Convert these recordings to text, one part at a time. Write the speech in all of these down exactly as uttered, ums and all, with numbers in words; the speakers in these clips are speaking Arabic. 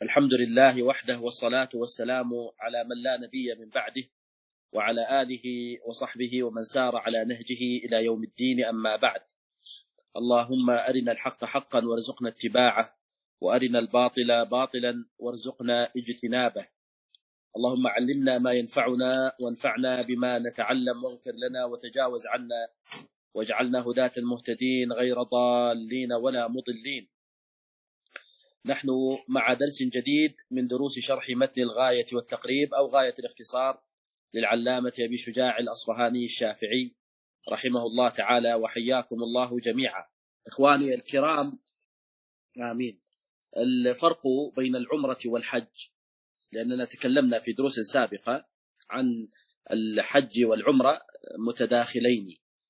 الحمد لله وحده، والصلاة والسلام على من لا نبي من بعده، وعلى آله وصحبه ومن سار على نهجه إلى يوم الدين. أما بعد، اللهم أرنا الحق حقا وارزقنا اتباعه، وأرنا الباطل باطلا وارزقنا اجتنابه. اللهم علمنا ما ينفعنا وانفعنا بما نتعلم، واغفر لنا وتجاوز عنا، واجعلنا هداة مهتدين غير ضالين ولا مضلين. نحن مع درس جديد من دروس شرح متن الغاية والتقريب أو غاية الاختصار للعلامة أبي شجاع الأصفهاني الشافعي رحمه الله تعالى، وحياكم الله جميعا. إخواني الكرام، آمين. الفرق بين العمرة والحج، لأننا تكلمنا في دروس سابقة عن الحج والعمرة متداخلين.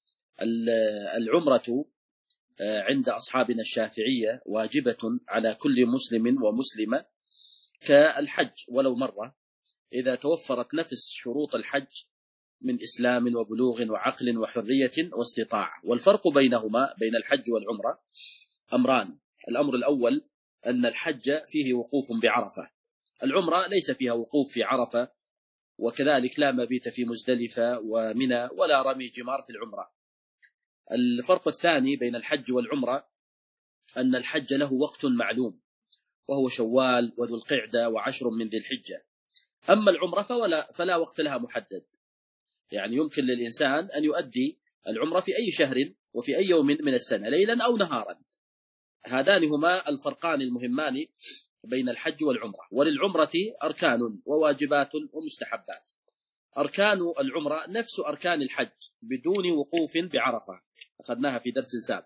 العمرة عند أصحابنا الشافعية واجبة على كل مسلم ومسلمة كالحج ولو مرة، إذا توفرت نفس شروط الحج من إسلام وبلوغ وعقل وحرية واستطاعة. والفرق بينهما بين الحج والعمرة أمران. الأمر الأول أن الحج فيه وقوف بعرفة، العمرة ليس فيها وقوف في عرفة، وكذلك لا مبيت في مزدلفة ومنى ولا رمي جمار في العمرة. الفرق الثاني بين الحج والعمرة أن الحج له وقت معلوم، وهو شوال وذو القعدة وعشر من ذي الحجة. أما العمرة فلا, فلا وقت لها محدد، يعني يمكن للإنسان أن يؤدي العمرة في أي شهر وفي أي يوم من السنة، ليلا أو نهارا. هذان هما الفرقان المهمان بين الحج والعمرة. وللعمرة أركان وواجبات ومستحبات. أركان العمرة نفس أركان الحج بدون وقوف بعرفة، أخذناها في درس سابق.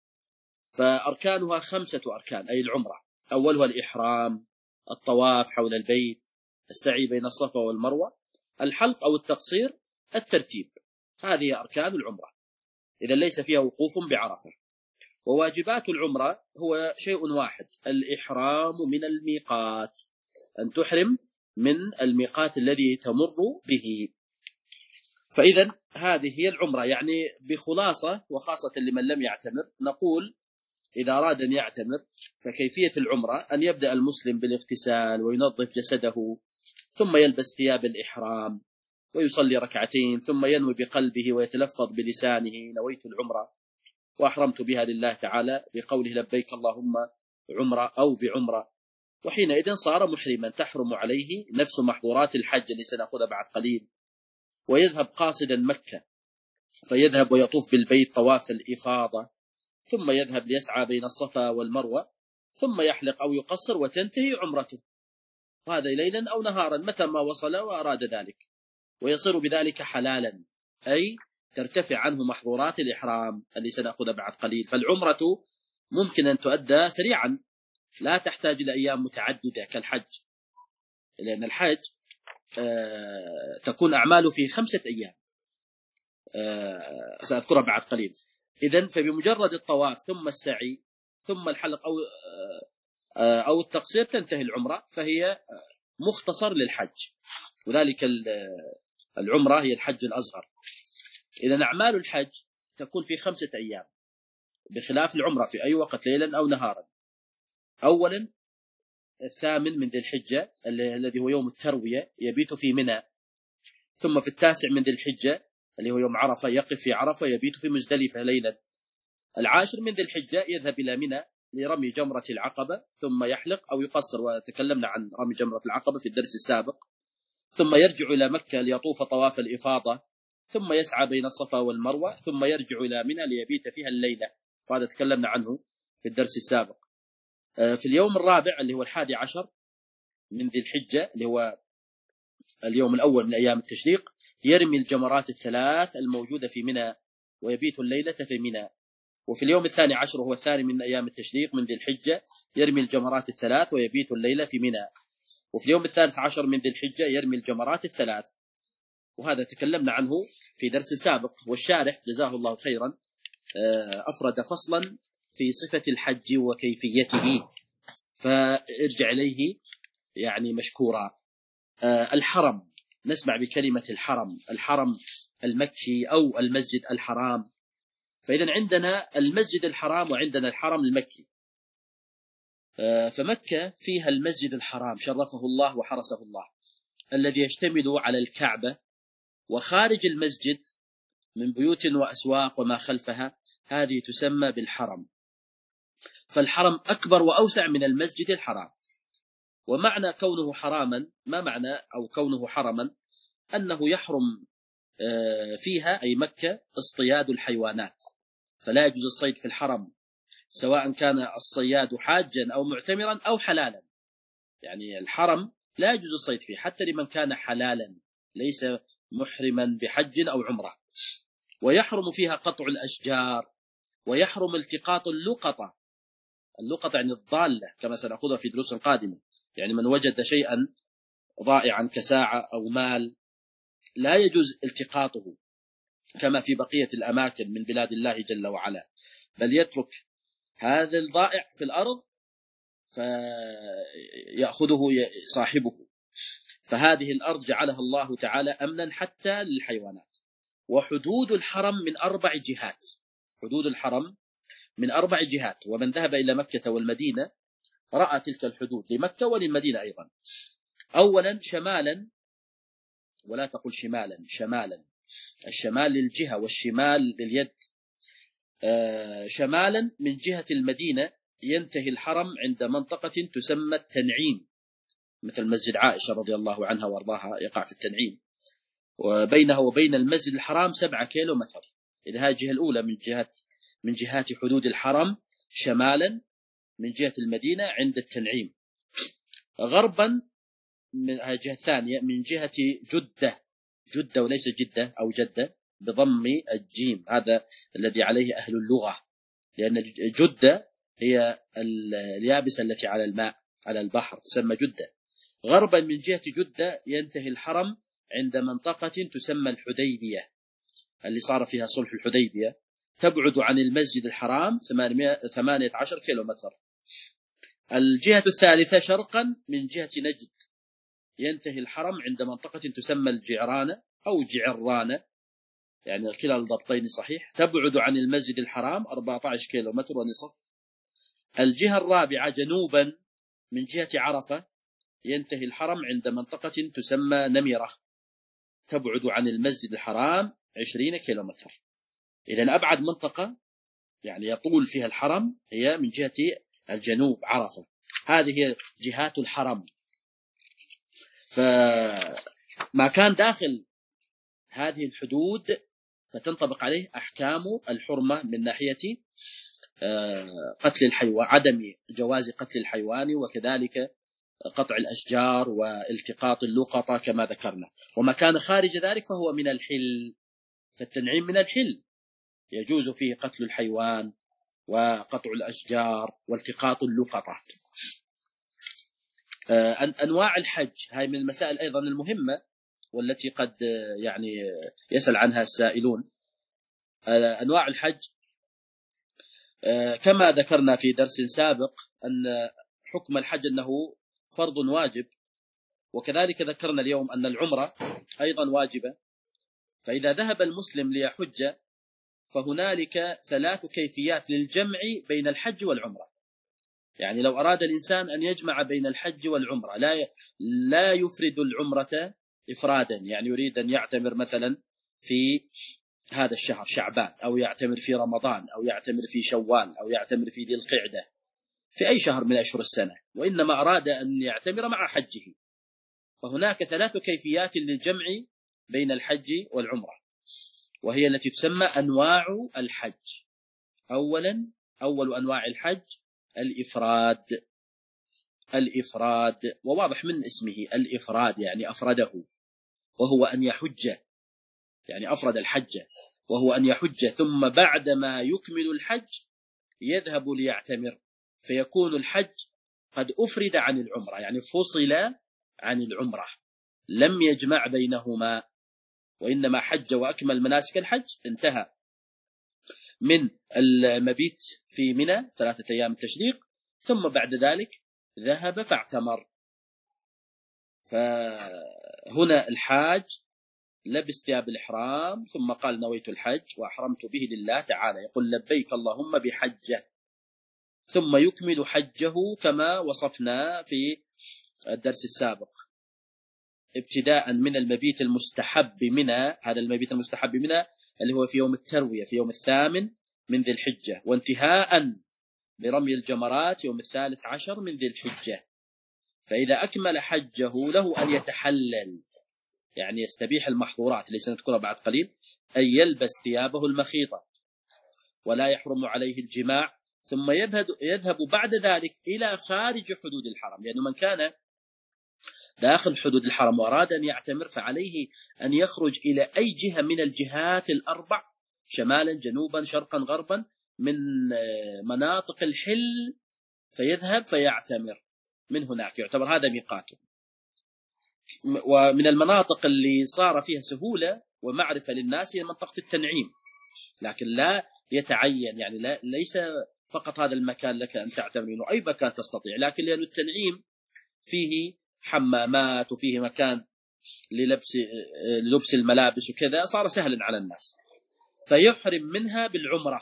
فأركانها خمسة أركان، أي العمرة: أولها الإحرام، الطواف حول البيت، السعي بين الصفا والمروة، الحلق أو التقصير، الترتيب. هذه أركان العمرة، إذا ليس فيها وقوف بعرفة. وواجبات العمرة هو شيء واحد: الإحرام من الميقات، أن تحرم من الميقات الذي تمر به. فإذا هذه هي العمرة، يعني بخلاصة، وخاصة لمن لم يعتمر، نقول إذا أراد أن يعتمر فكيفية العمرة أن يبدأ المسلم بالاغتسال وينظف جسده، ثم يلبس ثياب الإحرام ويصلي ركعتين، ثم ينوي بقلبه ويتلفظ بلسانه: نويت العمرة وأحرمت بها لله تعالى، بقوله لبيك اللهم عمرة أو بعمرة. وحينئذ صار محرما، تحرم عليه نفس محظورات الحج اللي سنأخذها بعد قليل. ويذهب قاصدا مكة، فيذهب ويطوف بالبيت طواف الإفاضة، ثم يذهب ليسعى بين الصفا والمروة، ثم يحلق أو يقصر وتنتهي عمرته، وهذا ليلا أو نهارا متى ما وصل وأراد ذلك، ويصير بذلك حلالا، أي ترتفع عنه محظورات الإحرام اللي سنأخذها بعد قليل. فالعمرة ممكن أن تؤدى سريعا، لا تحتاج إلى أيام متعددة كالحج، لأن الحج آه تكون أعماله في خمسة أيام، آه سأذكرها بعد قليل. إذن فبمجرد الطواف ثم السعي ثم الحلق أو آه أو التقصير تنتهي العمرة، فهي مختصر للحج. وذلك العمرة هي الحج الأصغر. إذن أعمال الحج تكون في خمسة أيام، بخلاف العمرة في أي وقت ليلا أو نهارا. أولا الثامن من ذي الحجة الذي هو يوم التروية يبيت في منى، ثم في التاسع من ذي الحجة اللي هو يوم عرفة يقف في عرفة يبيت في مزدلفة ليلا. العاشر من ذي الحجة يذهب إلى منى لرمي جمرة العقبة، ثم يحلق أو يقصر، وتكلمنا عن رمي جمرة العقبة في الدرس السابق. ثم يرجع إلى مكة ليطوف طواف الإفاضة، ثم يسعى بين الصفا والمروة، ثم يرجع إلى منى ليبيت فيها الليلة، وهذا تكلمنا عنه في الدرس السابق. في اليوم الرابع اللي هو الحادي عشر من ذي الحجة اللي هو اليوم الأول من أيام التشريق يرمي الجمرات الثلاث الموجودة في منى ويبيت الليلة في منى. وفي اليوم الثاني عشر وهو الثاني من أيام التشريق من ذي الحجة يرمي الجمرات الثلاث ويبيت الليلة في منى. وفي اليوم الثالث عشر من ذي الحجة يرمي الجمرات الثلاث، وهذا تكلمنا عنه في درس سابق. والشارح جزاه الله خيرا أفرد فصلا في صفة الحج وكيفيته، فارجع إليه يعني مشكورا. الحرم، نسمع بكلمة الحرم، الحرم المكي أو المسجد الحرام. فإذا عندنا المسجد الحرام وعندنا الحرم المكي. فمكة فيها المسجد الحرام شرفه الله وحرسه الله الذي يشتمل على الكعبة، وخارج المسجد من بيوت وأسواق وما خلفها هذه تسمى بالحرم. فالحرم أكبر وأوسع من المسجد الحرام. ومعنى كونه حراما، ما معنى أو كونه حرما؟ أنه يحرم فيها أي مكة اصطياد الحيوانات، فلا يجوز الصيد في الحرم سواء كان الصياد حاجا أو معتمرا أو حلالا. يعني الحرم لا يجوز الصيد فيه حتى لمن كان حلالا ليس محرما بحج أو عمرة. ويحرم فيها قطع الأشجار، ويحرم التقاط اللقطة. اللقطة يعني الضالة كما سنأخذها في دروس قادمة، يعني من وجد شيئا ضائعا كساعة أو مال لا يجوز التقاطه كما في بقية الأماكن من بلاد الله جل وعلا، بل يترك هذا الضائع في الأرض فيأخذه صاحبه. فهذه الأرض جعلها الله تعالى أمنا حتى للحيوانات. وحدود الحرم من أربع جهات، حدود الحرم من أربع جهات، ومن ذهب إلى مكة والمدينة رأى تلك الحدود لمكة وللمدينة أيضا. أولا شمالا، ولا تقل شمالا، شمالا، الشمال للجهة والشمال لليد. آه شمالا من جهة المدينة ينتهي الحرم عند منطقة تسمى التنعيم، مثل مسجد عائشة رضي الله عنها وارضاها يقع في التنعيم، وبينه وبين المسجد الحرام سبعة كيلو متر. إذا هذه الجهة الأولى من جهة من جهات حدود الحرم شمالا من جهة المدينة عند التنعيم. غربا من الجهة الثانية من جهة جدة، جدة وليس جدة أو جدة بضم الجيم، هذا الذي عليه أهل اللغة، لأن جدة هي اليابسة التي على الماء على البحر تسمى جدة. غربا من جهة جدة ينتهي الحرم عند منطقة تسمى الحديبية اللي صار فيها صلح الحديبية، تبعد عن المسجد الحرام ثمانية عشر كيلو متر. الجهة الثالثة شرقا من جهة نجد ينتهي الحرم عند منطقة تسمى الجعرانة أو جعرانة، يعني كلا الضبطين صحيح، تبعد عن المسجد الحرام أربعة عشر كيلو متر ونصف. الجهة الرابعة جنوبا من جهة عرفة ينتهي الحرم عند منطقة تسمى نمرة، تبعد عن المسجد الحرام عشرين كيلو متر. إذن أبعد منطقة يعني يطول فيها الحرم هي من جهة الجنوب عرفة. هذه هي جهات الحرم. فما كان داخل هذه الحدود فتنطبق عليه أحكام الحرمة من ناحية قتل الحيوان، عدم جواز قتل الحيوان، وكذلك قطع الأشجار والتقاط اللقطة كما ذكرنا. وما كان خارج ذلك فهو من الحل، فالتنعيم من الحل يجوز فيه قتل الحيوان وقطع الأشجار والتقاط اللقطة. أنواع الحج هاي من المسائل أيضا المهمة والتي قد يعني يسأل عنها السائلون. أنواع الحج كما ذكرنا في درس سابق أن حكم الحج أنه فرض واجب، وكذلك ذكرنا اليوم أن العمرة أيضا واجبة. فإذا ذهب المسلم ليحج فهنالك ثلاث كيفيات للجمع بين الحج والعمرة. يعني لو أراد الإنسان أن يجمع بين الحج والعمرة لا لا يفرد العمرة إفرادا، يعني يريد أن يعتمر مثلا في هذا الشهر شعبان، أو يعتمر في رمضان، أو يعتمر في شوال، أو يعتمر في ذي القعدة، في أي شهر من أشهر السنة، وإنما أراد أن يعتمر مع حجه. فهناك ثلاث كيفيات للجمع بين الحج والعمرة، وهي التي تسمى أنواع الحج. أولا أول أنواع الحج الإفراد. الإفراد وواضح من اسمه الإفراد يعني أفرده، وهو أن يحج، يعني أفرد الحج، وهو أن يحج ثم بعدما يكمل الحج يذهب ليعتمر، فيكون الحج قد أفرد عن العمرة، يعني فصل عن العمرة، لم يجمع بينهما، وإنما حج وأكمل مناسك الحج، انتهى من المبيت في منى ثلاثة أيام التشريق، ثم بعد ذلك ذهب فاعتمر. فهنا الحاج لبس ثياب الإحرام ثم قال نويت الحج وأحرمت به لله تعالى، يقول لبيك اللهم بحجة، ثم يكمل حجه كما وصفنا في الدرس السابق، ابتداء من المبيت المستحب منى، هذا المبيت المستحب منى اللي هو في يوم التروية في يوم الثامن من ذي الحجة، وانتهاء برمي الجمرات يوم الثالث عشر من ذي الحجة. فإذا أكمل حجه له أن يتحلل، يعني يستبيح المحظورات اللي سنذكرها بعد قليل، أن يلبس ثيابه المخيطة ولا يحرم عليه الجماع، ثم يذهب بعد ذلك إلى خارج حدود الحرم، لأنه يعني من كان داخل حدود الحرم وأراد أن يعتمر فعليه أن يخرج إلى أي جهة من الجهات الأربع، شمالا جنوبا شرقا غربا، من مناطق الحل، فيذهب فيعتمر من هناك، يعتبر هذا ميقاته. ومن المناطق اللي صار فيها سهولة ومعرفة للناس هي منطقة التنعيم، لكن لا يتعين، يعني لا ليس فقط هذا المكان لك أن تعتمر منه، أي مكان تستطيع، لكن لأن التنعيم فيه حمامات وفيه مكان للبس لبس الملابس وكذا، صار سهلا على الناس، فيحرم منها بالعمرة،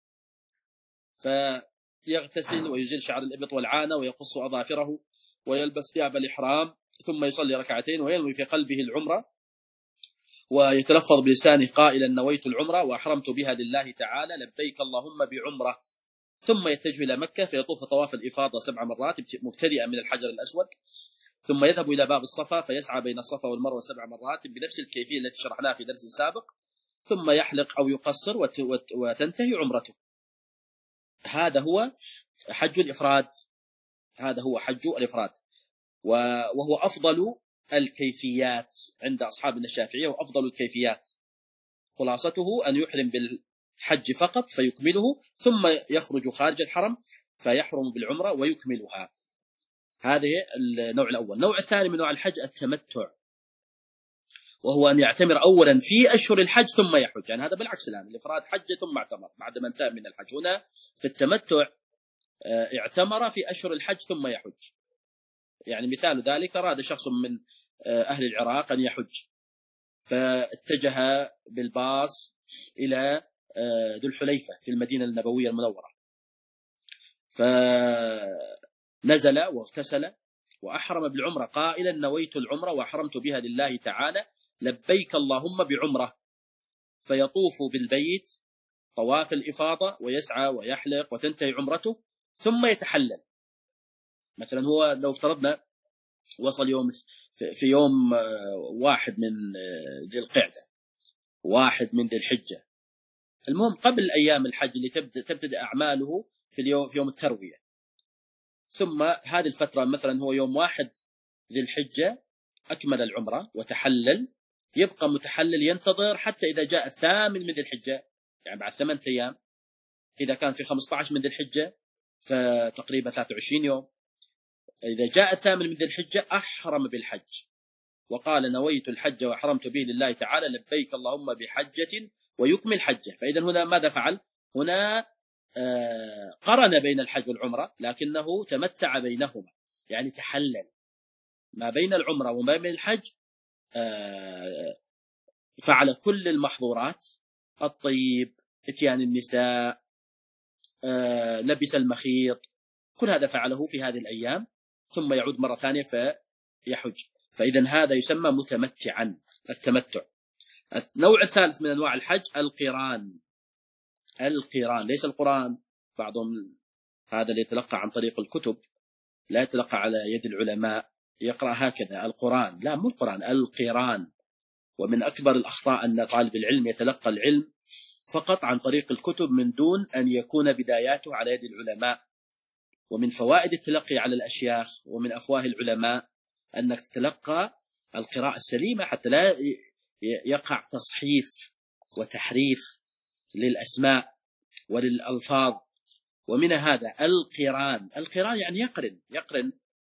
فيغتسل ويزيل شعر الإبط والعانة ويقص أظافره ويلبس ثياب الإحرام، ثم يصلي ركعتين وينوي في قلبه العمرة، ويتلفظ بلسانه قائلا نويت العمرة وأحرمت بها لله تعالى لبيك اللهم بعمرة، ثم يتجه إلى مكة فيطوف طواف الإفاضة سبع مرات مبتدئا من الحجر الأسود، ثم يذهب إلى باب الصفا فيسعى بين الصفا والمروة سبع مرات بنفس الكيفية التي شرحناها في درس سابق، ثم يحلق أو يقصر وتنتهي عمرته. هذا هو حج الإفراد، هذا هو حج الإفراد، وهو أفضل الكيفيات عند أصحابنا الشافعية، وأفضل الكيفيات خلاصته أن يحرم بالحج فقط فيكمله، ثم يخرج خارج الحرم فيحرم بالعمرة ويكملها. هذه النوع الأول. النوع الثاني من نوع الحج التمتع، وهو أن يعتمر أولا في أشهر الحج ثم يحج، يعني هذا بالعكس الآن، الإفراد حج ثم اعتمر بعد ما انتهى من الحج. هنا في التمتع اعتمر في أشهر الحج ثم يحج، يعني مثال ذلك أراد شخص من أهل العراق أن يحج، فاتجه بالباص إلى ذو الحليفة في المدينة النبوية المنورة، فنزل واغتسل وأحرم بالعمرة قائلا نويت العمرة وأحرمت بها لله تعالى لبيك اللهم بعمرة، فيطوف بالبيت طواف الإفاضة ويسعى ويحلق وتنتهي عمرته، ثم يتحلل. مثلا هو لو افترضنا وصل يوم في يوم واحد من ذي القعدة، واحد من ذي الحجة، المهم قبل أيام الحج اللي تبدأ تبتدأ أعماله في اليوم في يوم التروية، ثم هذه الفترة مثلا هو يوم واحد ذي الحجة أكمل العمرة وتحلل، يبقى متحلل ينتظر حتى إذا جاء الثامن من ذي الحجة، يعني بعد ثمانية أيام، إذا كان في خمسة عشر من ذي الحجة فتقريبا ثلاثة وعشرين يوم، إذا جاء الثامن من ذي الحجة أحرم بالحج وقال نويت الحج وأحرمت به لله تعالى لبيك اللهم بحجة ويكمل حجه. فإذا هنا ماذا فعل؟ هنا آه قرن بين الحج والعمرة، لكنه تمتع بينهما، يعني تحلل ما بين العمرة وما بين الحج، آه فعل كل المحظورات، الطيب، اتيان النساء، آه لبس المخيط، كل هذا فعله في هذه الأيام، ثم يعود مرة ثانية فيحج. فإذا هذا يسمى متمتعا، التمتع. النوع الثالث من أنواع الحج القران. القران ليس القرآن، بعضهم هذا اللي يتلقى عن طريق الكتب، لا يتلقى على يد العلماء، يقرأ هكذا القرآن، لا مو القرآن، القران. ومن أكبر الأخطاء أن طالب العلم يتلقى العلم فقط عن طريق الكتب من دون أن يكون بداياته على يد العلماء. ومن فوائد التلقي على الأشياخ ومن أفواه العلماء أنك تتلقى القراءة السليمة حتى لا يقع تصحيف وتحريف للأسماء وللألفاظ. ومن هذا القران. القران يعني يقرن يقرن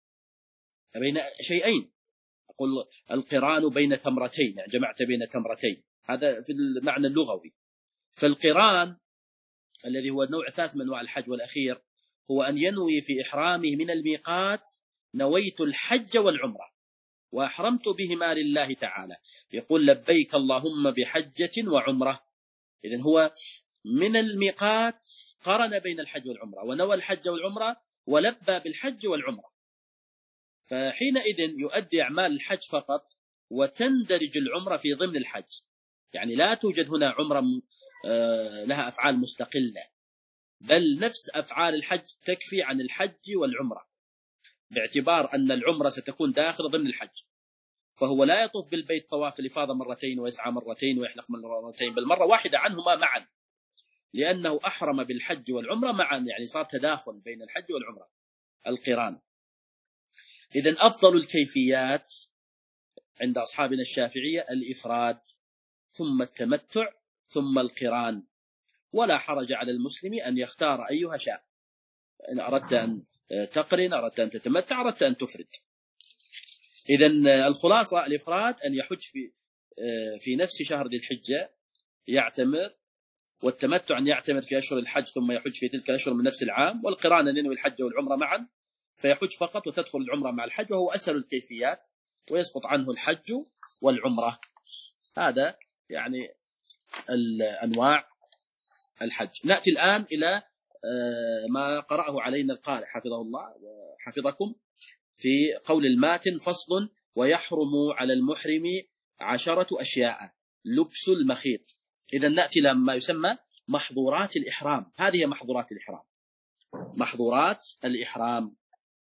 بين شيئين، أقول القران بين تمرتين، يعني جمعت بين تمرتين، هذا في المعنى اللغوي. فالقران الذي هو النوع الثالث من أنواع الحج والأخير هو أن ينوي في إحرامه من الميقات نويت الحج والعمرة وأحرمت بهما لله تعالى، يقول لبيك اللهم بحجة وعمرة. إذن هو من الميقات قرن بين الحج والعمرة ونوى الحج والعمرة ولبى بالحج والعمرة، فحينئذ يؤدي أعمال الحج فقط وتندرج العمرة في ضمن الحج، يعني لا توجد هنا عمرة لها أفعال مستقلة، بل نفس أفعال الحج تكفي عن الحج والعمرة، باعتبار أن العمرة ستكون داخل ضمن الحج، فهو لا يطوف بالبيت طواف الإفاضة مرتين ويسعى مرتين ويحلق مرتين، بل مرة واحدة عنهما معا، لأنه أحرم بالحج والعمرة معا، يعني صار تداخل بين الحج والعمرة القران. إذن أفضل الكيفيات عند أصحابنا الشافعية الإفراد، ثم التمتع، ثم القران، ولا حرج على المسلم أن يختار أيها شاء، إن أردت أن تقرن، أردت أن تتمتع، أردت أن تفرد. إذن الخلاصة الإفراد أن يحج في في نفس شهر ذي الحجة يعتمر، والتمتع أن يعتمر في أشهر الحج ثم يحج في تلك الأشهر من نفس العام، والقران أن ينوي الحج والعمرة معا فيحج فقط وتدخل العمرة مع الحج، وهو أسهل الكيفيات ويسقط عنه الحج والعمرة. هذا يعني الأنواع الحج. نأتي الآن إلى ما قرأه علينا القارئ حفظه الله وحفظكم في قول الماتن: فصل: ويحرم على المحرم عشرة أشياء لبس المخيط. إذا نأتي إلى ما يسمى محظورات الإحرام. هذه محظورات الإحرام. محظورات الإحرام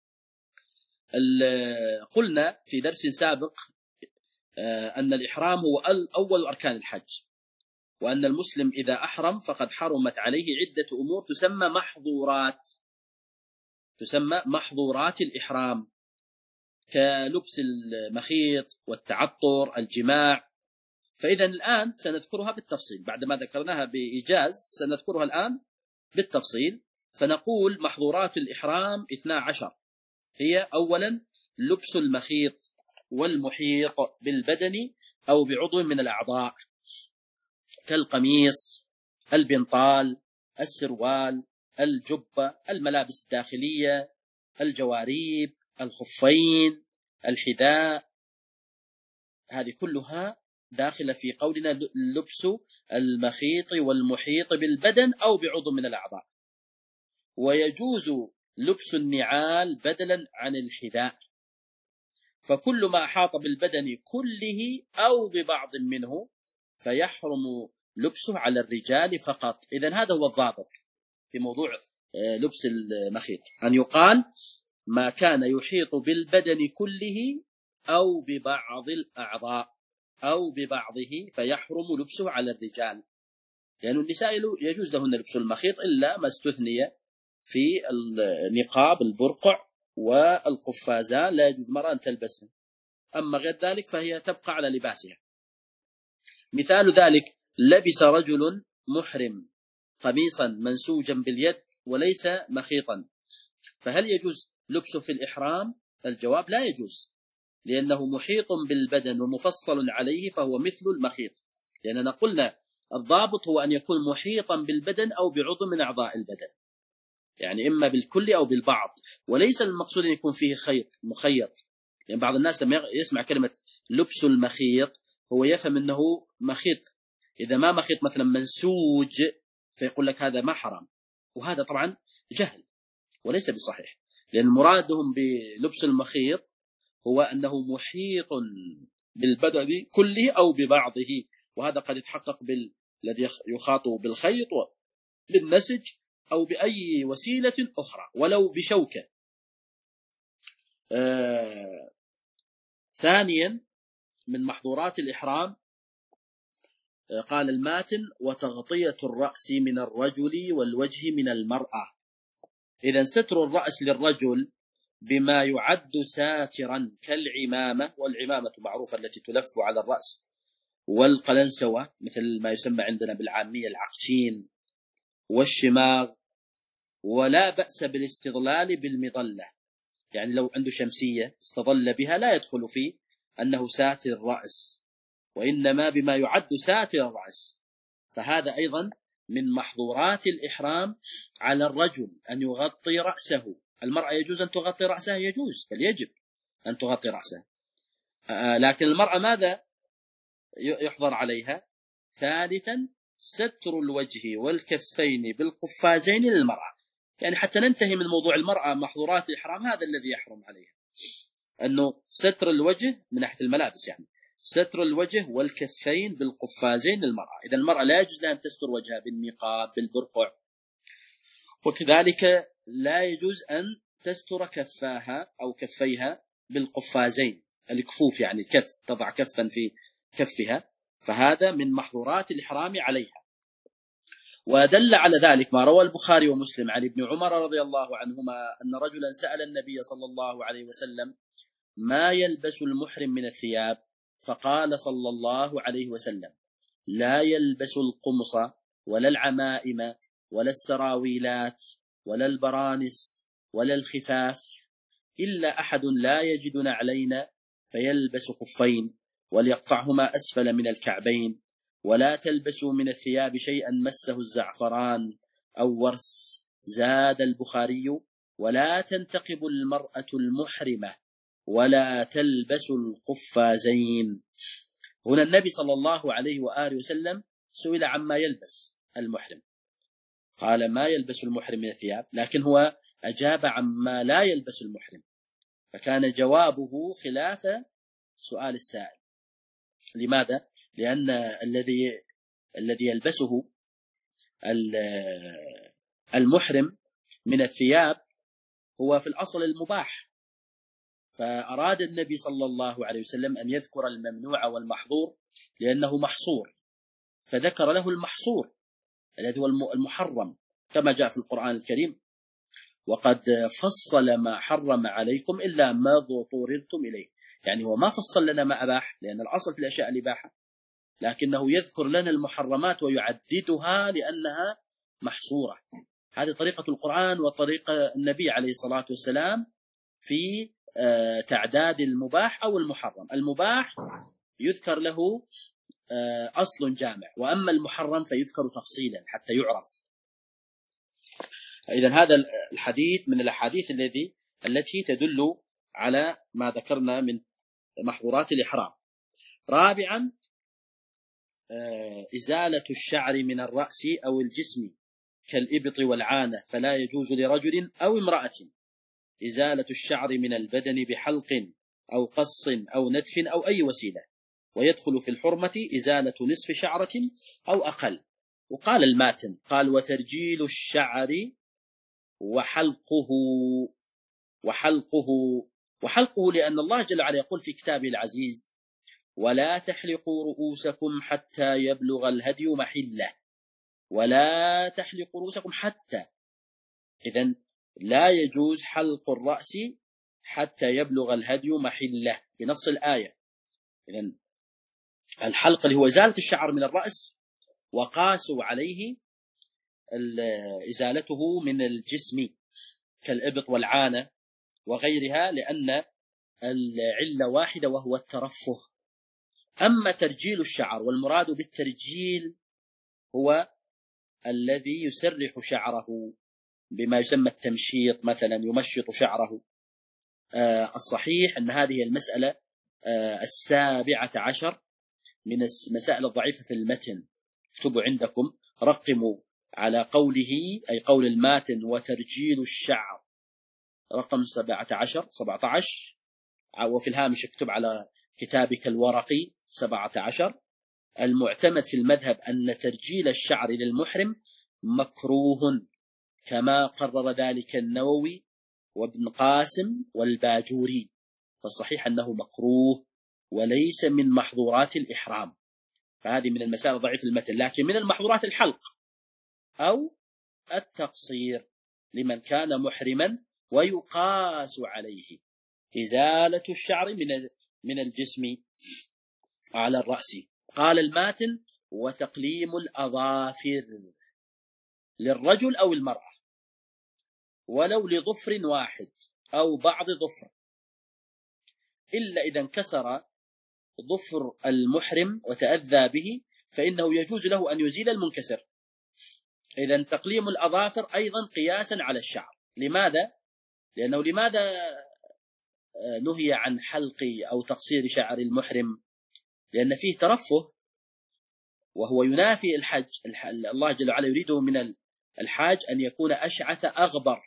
قلنا في درس سابق أن الإحرام هو أول أركان الحج، وأن المسلم إذا أحرم فقد حرمت عليه عدة أمور تسمى محظورات، تسمى محظورات الإحرام، كلبس المخيط والتعطر، الجماع. فإذا الآن سنذكرها بالتفصيل، بعدما ذكرناها بإيجاز سنذكرها الآن بالتفصيل. فنقول محظورات الإحرام اثنا عشر، هي أولا لبس المخيط والمحيط بالبدن أو بعضو من الأعضاء، كالقميص، البنطال، السروال، الجبة، الملابس الداخلية، الجواريب، الخفين، الحذاء، هذه كلها داخلة في قولنا لبس المخيط والمحيط بالبدن أو بعضو من الأعضاء. ويجوز لبس النعال بدلا عن الحذاء، فكل ما أحاط بالبدن كله أو ببعض منه فيحرم لبسه على الرجال فقط. إذن هذا هو الضابط في موضوع لبس المخيط، أن يقال ما كان يحيط بالبدن كله أو ببعض الأعضاء أو ببعضه فيحرم لبسه على الرجال، لأن يعني النساء يجوز لهن لبس المخيط إلا ما استثني في النقاب، البرقع والقفازان لا يجوز المرأة أن تلبسها، أما غير ذلك فهي تبقى على لباسها. مثال ذلك: لبس رجل محرم قميصا منسوجا باليد وليس مخيطا، فهل يجوز لبسه في الإحرام؟ الجواب: لا يجوز، لأنه محيط بالبدن ومفصل عليه فهو مثل المخيط، لأننا قلنا الضابط هو أن يكون محيطا بالبدن أو بعضو من أعضاء البدن، يعني إما بالكل أو بالبعض، وليس المقصود أن يكون فيه خيط مخيط. يعني بعض الناس لما يسمع كلمة لبس المخيط هو يفهم أنه مخيط، إذا ما مخيط مثلا منسوج فيقول لك هذا ما حرام، وهذا طبعا جهل وليس بصحيح، لأن مرادهم بلبس المخيط هو أنه محيط بالبدن كله أو ببعضه، وهذا قد يتحقق بالذي يخاط بالخيط وبالنسج أو بأي وسيلة أخرى ولو بشوكة. آه ثانيا من محظورات الإحرام آه قال الماتن: وتغطية الرأس من الرجل والوجه من المرأة. إذن ستر الرأس للرجل بما يعد ساترا كالعمامة، والعمامة معروفة التي تلف على الرأس، والقلنسوة مثل ما يسمى عندنا بالعامية العقشين، والشماغ. ولا بأس بالاستظلال بالمظلة، يعني لو عنده شمسية استظل بها لا يدخل فيه أنه ساتر الرأس، وإنما بما يعد ساتر الرأس. فهذا أيضا من محظورات الإحرام على الرجل أن يغطي رأسه. المرأة يجوز أن تغطي رأسها، يجوز بل يجب أن تغطي رأسها، آه لكن المرأة ماذا يحظر عليها؟ ثالثا ستر الوجه والكفين بالقفازين للمرأة. يعني حتى ننتهي من موضوع المرأة محظورات الإحرام، هذا الذي يحرم عليها، أنه ستر الوجه من ناحية الملابس، يعني ستر الوجه والكفين بالقفازين للمرأة. إذا المرأة لا يجوز لها أن تستر وجهها بالنقاب بالبرقع، وكذلك لا يجوز أن تستر كفاها أو كفيها بالقفازين، الكفوف يعني كف، تضع كفا في كفها، فهذا من محظورات الإحرام عليها. ودل على ذلك ما روى البخاري ومسلم عن ابن عمر رضي الله عنهما أن رجلا سأل النبي صلى الله عليه وسلم ما يلبس المحرم من الثياب، فقال صلى الله عليه وسلم لا يلبس القمص ولا العمائم ولا السراويلات ولا البرانس ولا الخفاف إلا أحد لا يجد نعلين فيلبس خفين وليقطعهما أسفل من الكعبين، ولا تلبسوا من الثياب شيئا مسه الزعفران أو ورس. زاد البخاري ولا تنتقب المرأة المحرمة ولا تلبس القفازين. هنا النبي صلى الله عليه وآله وسلم سئل عما يلبس المحرم، قال ما يلبس المحرم من الثياب، لكن هو أجاب عما لا يلبس المحرم، فكان جوابه خلاف سؤال السائل. لماذا؟ لأن الذي الذي يلبسه المحرم من الثياب هو في الأصل المباح، فأراد النبي صلى الله عليه وسلم أن يذكر الممنوع والمحظور لأنه محصور، فذكر له المحصور الذي هو المحرم كما جاء في القرآن الكريم وقد فصل ما حرم عليكم إلا ما اضطررتم إليه. يعني هو ما فصل لنا ما أباح لأن الأصل في الأشياء الإباحة، لكنه يذكر لنا المحرمات ويعددها لأنها محصورة. هذه طريقة القرآن وطريقة النبي عليه الصلاة والسلام في تعداد المباح أو المحرم. المباح يذكر له أصل جامع، وأما المحرم فيذكر تفصيلا حتى يعرف. إذن هذا الحديث من الأحاديث الذي التي تدل على ما ذكرنا من محظورات الإحرام. رابعا إزالة الشعر من الرأس أو الجسم كالإبط والعانة، فلا يجوز لرجل أو امرأة إزالة الشعر من البدن بحلق أو قص أو نتف أو أي وسيلة، ويدخل في الحرمة إزالة نصف شعرة أو أقل. وقال الماتن قال وترجيل الشعر وحلقه وحلقه وحلقه لأن الله جل وعلا يقول في كتابه العزيز ولا تحلقوا رؤوسكم حتى يبلغ الهدي محله، ولا تحلقوا رؤوسكم حتى، إذن لا يجوز حلق الرأس حتى يبلغ الهدي محله بنص الآية. إذن الحلق اللي هو إزالة الشعر من الرأس، وقاسوا عليه إزالته من الجسم كالإبط والعانة وغيرها لأن العلة واحدة وهو الترفه. أما ترجيل الشعر، والمراد بالترجيل هو الذي يسرح شعره بما يسمى التمشيط، مثلا يمشط شعره. آه الصحيح أن هذه المسألة آه السابعة عشر من المسائل الضعيفة في المتن. اكتبوا عندكم، رقموا على قوله أي قول الماتن وترجيل الشعر رقم سبعة عشر سبعة عشر، وفي الهامش اكتب على كتابك الورقي سبعة عشر. المعتمد في المذهب أن ترجيل الشعر للمحرم مكروه كما قرر ذلك النووي وابن قاسم والباجوري، فالصحيح أنه مكروه وليس من محظورات الإحرام. فهذه من المسائل الضعيفة المتن. لكن من المحظورات الحلق أو التقصير لمن كان محرما، ويقاس عليه إزالة الشعر من من الجسم على الرأس. قال الماتن وتقليم الأظافر للرجل أو المرأة ولو لظفر واحد أو بعض ظفر، إلا إذا انكسر ظفر المحرم وتأذى به فإنه يجوز له أن يزيل المنكسر. إذن تقليم الأظافر أيضا قياسا على الشعر. لماذا؟ لأنه لماذا نهي عن حلق أو تقصير شعر المحرم؟ لأن فيه ترفه، وهو ينافي الحج. الله جل وعلا يريده من الحاج أن يكون أشعث أغبر،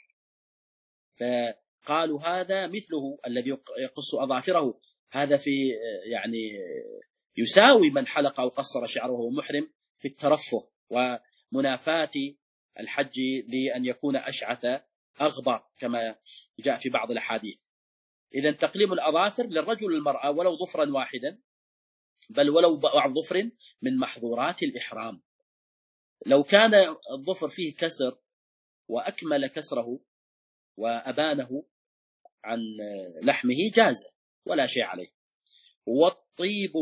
فقالوا هذا مثله الذي يقص أظافره، هذا في يعني يساوي من حلق أو قصر شعره وهو محرم في الترفه ومنافاة الحج لأن يكون أشعث أغبر كما جاء في بعض الأحاديث. إذن تقليم الأظافر للرجل والمرأة ولو ظفرا واحدا، بل ولو بعض ظفر من محظورات الإحرام. لو كان الظفر فيه كسر وأكمل كسره وأبانه عن لحمه جاز ولا شيء عليه. والطيب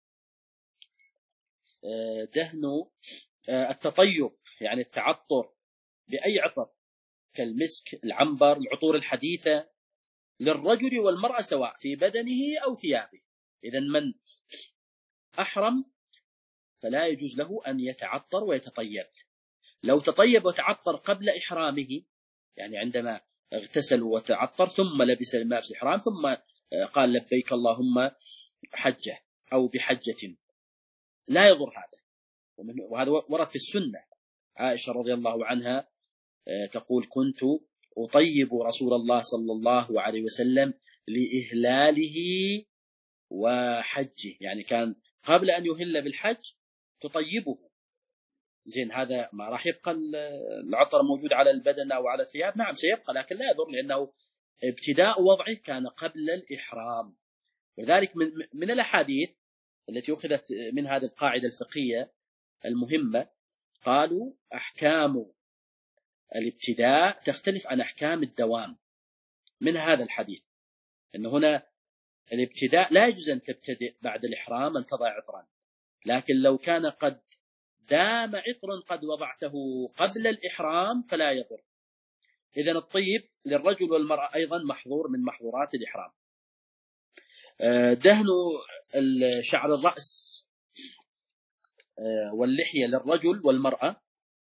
دهن التطيب يعني التعطر بأي عطر كالمسك، العنبر، العطور الحديثة، للرجل والمرأة سواء في بدنه أو ثيابه. إذن من أحرم فلا يجوز له أن يتعطر ويتطيب. لو تطيب وتعطر قبل إحرامه، يعني عندما اغتسل وتعطر ثم لبس الملابس الإحرام ثم قال لبيك اللهم حجة أو بحجة، لا يضر هذا. وهذا ورد في السنة. عائشة رضي الله عنها تقول كنت أطيب رسول الله صلى الله عليه وسلم لإهلاله وحجه، يعني كان قبل أن يهل بالحج تطيبه. زين، هذا ما راح يبقى العطر موجود على البدن أو على الثياب؟ نعم سيبقى، لكن لا يضر، لأنه ابتداء وضعه كان قبل الإحرام. وذلك من, من الأحاديث التي أخذت من هذه القاعدة الفقهية المهمة، قالوا أحكام الابتداء تختلف عن أحكام الدوام. من هذا الحديث أن هنا الابتداء لا يجوز أن تبتدئ بعد الإحرام أن تضع عطرا، لكن لو كان قد دام عطر قد وضعته قبل الإحرام فلا يضر. إذن الطيب للرجل والمرأة أيضا محظور من محظورات الإحرام. دهن شعر الرأس واللحية للرجل والمرأة،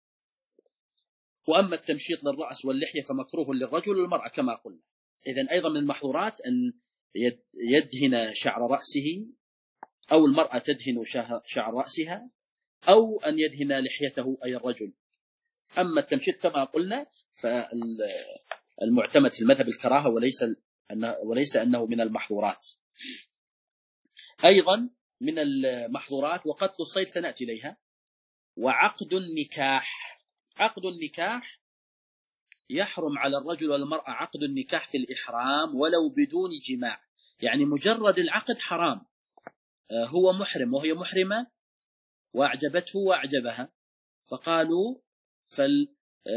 وأما التمشيط للرأس واللحية فمكروه للرجل والمرأة كما قلنا. إذن أيضا من المحظورات أن يدهن شعر رأسه، أو المرأة تدهن شعر رأسها، أو أن يدهن لحيته أي الرجل. أما التمشيط كما قلنا فالمعتمد في المذهب الكراهة وليس وليس أنه من المحظورات. أيضا من المحظورات وقتل الصيد، سنأتي إليها. وعقد النكاح، عقد النكاح يحرم على الرجل والمرأة عقد النكاح في الإحرام ولو بدون جماع، يعني مجرد العقد حرام. هو محرم وهي محرمة وأعجبته وأعجبها، فقالوا فلنعقد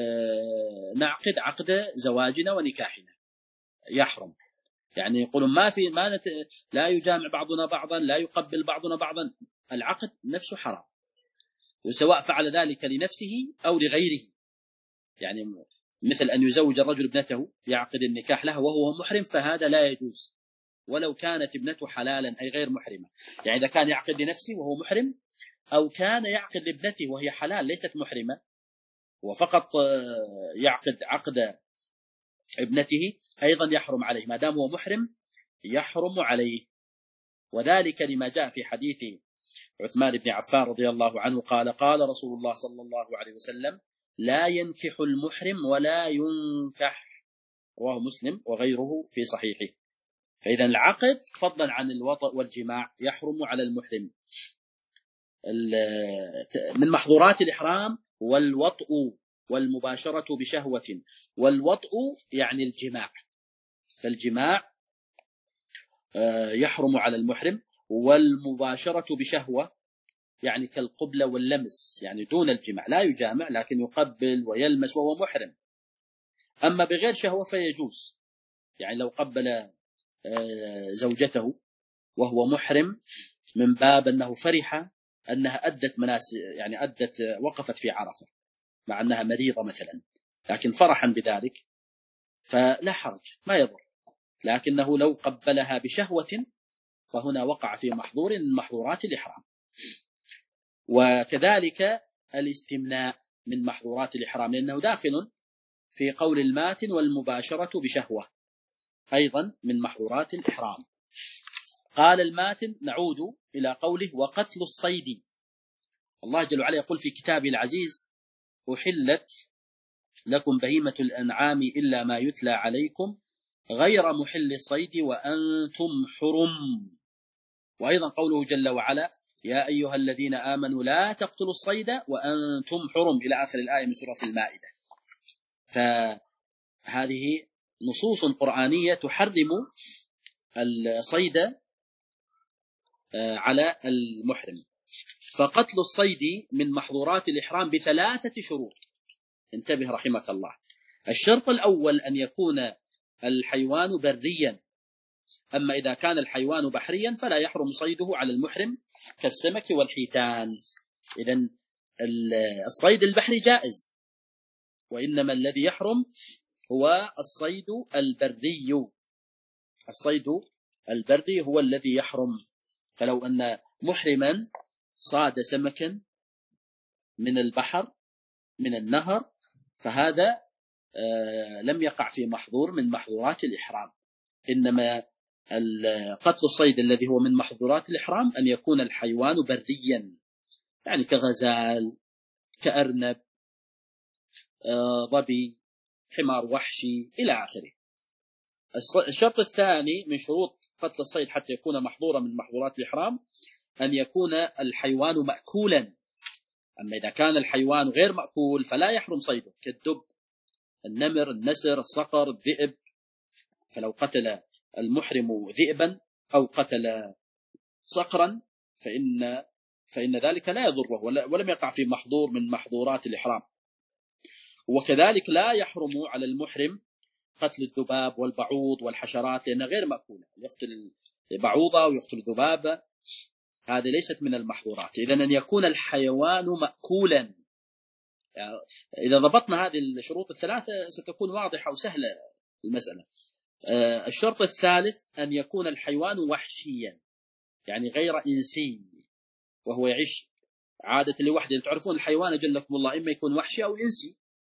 عقد زواجنا ونكاحنا، يحرم. يعني يقولون ما في ما نت... لا يجامع بعضنا بعضا، لا يقبل بعضنا بعضا، العقد نفسه حرام، وسواء فعل ذلك لنفسه أو لغيره. يعني مثل أن يزوج الرجل ابنته، يعقد النكاح لها وهو محرم، فهذا لا يجوز ولو كانت ابنته حلالا أي غير محرمة. يعني إذا كان يعقد لنفسه وهو محرم، أو كان يعقد لابنته وهي حلال ليست محرمة وفقط يعقد عقد ابنته، أيضا يحرم عليه ما دام هو محرم، يحرم عليه. وذلك لما جاء في حديث عثمان بن عفان رضي الله عنه قال قال رسول الله صلى الله عليه وسلم لا ينكح المحرم ولا ينكح، رواه مسلم وغيره في صحيحه. فإذا العقد فضلا عن الوطء والجماع يحرم على المحرم. من محظورات الإحرام والوطء والمباشرة بشهوة. والوطء يعني الجماع، فالجماع يحرم على المحرم. والمباشرة بشهوة يعني كالقبلة واللمس، يعني دون الجماع، لا يجامع لكن يقبل ويلمس وهو محرم. أما بغير شهوة فيجوز، يعني لو قبل زوجته وهو محرم من باب أنه فرح أنها أدت مناسك، يعني أدت وقفت في عرفة مع أنها مريضة مثلا، لكن فرحا بذلك فلا حرج ما يضر. لكنه لو قبلها بشهوة فهنا وقع في محظور من محظورات الإحرام. وكذلك الاستمناء من محظورات الإحرام، لأنه داخل في قول الماتن والمباشرة بشهوة، أيضا من محظورات الإحرام. قال الماتن، نعود إلى قوله وقتل الصيد. الله جل وعلا يقول في كتابه العزيز: أحلت لكم بهيمة الأنعام إلا ما يتلى عليكم غير محل الصيد وأنتم حرم. وأيضا قوله جل وعلا: يا أيها الذين آمنوا لا تقتلوا الصيد وأنتم حرم، إلى آخر الآية من سورة المائدة. فهذه نصوص قرآنية تحرم الصيد على المحرم. فقتل الصيد من محظورات الإحرام بثلاثة شروط، انتبه رحمك الله. الشرط الأول أن يكون الحيوان بريا، أما إذا كان الحيوان بحريا فلا يحرم صيده على المحرم كالسمك والحيتان. إذن الصيد البحري جائز، وإنما الذي يحرم هو الصيد البري. الصيد البري هو الذي يحرم. فلو أن محرما صاد سمكا من البحر من النهر فهذا لم يقع في محظور من محظورات الإحرام. إنما قتل الصيد الذي هو من محظورات الإحرام أن يكون الحيوان بريا، يعني كغزال، كأرنب، ظبي، حمار وحشي، إلى آخره. الشرط الثاني من شروط قتل الصيد حتى يكون محظورا من محظورات الإحرام أن يكون الحيوان مأكولا. أما إذا كان الحيوان غير مأكول فلا يحرم صيده، كالدب، النمر، النسر، الصقر، الذئب. فلو قتل المحرم ذئبا أو قتل صقرا فإن فإن ذلك لا يضره ولم يقع في محظور من محظورات الإحرام. وكذلك لا يحرم على المحرم قتل الذباب والبعوض والحشرات لأنها غير مأكولة. يقتل بعوضة ويقتل ذبابة، هذه ليست من المحظورات. إذن أن يكون الحيوان مأكولا. يعني إذا ضبطنا هذه الشروط الثلاثة ستكون واضحة وسهلة المسألة. الشرط الثالث أن يكون الحيوان وحشيا، يعني غير إنسي، وهو يعيش عادة لوحده. تعرفون الحيوان جلكم الله إما يكون وحشي أو إنسي.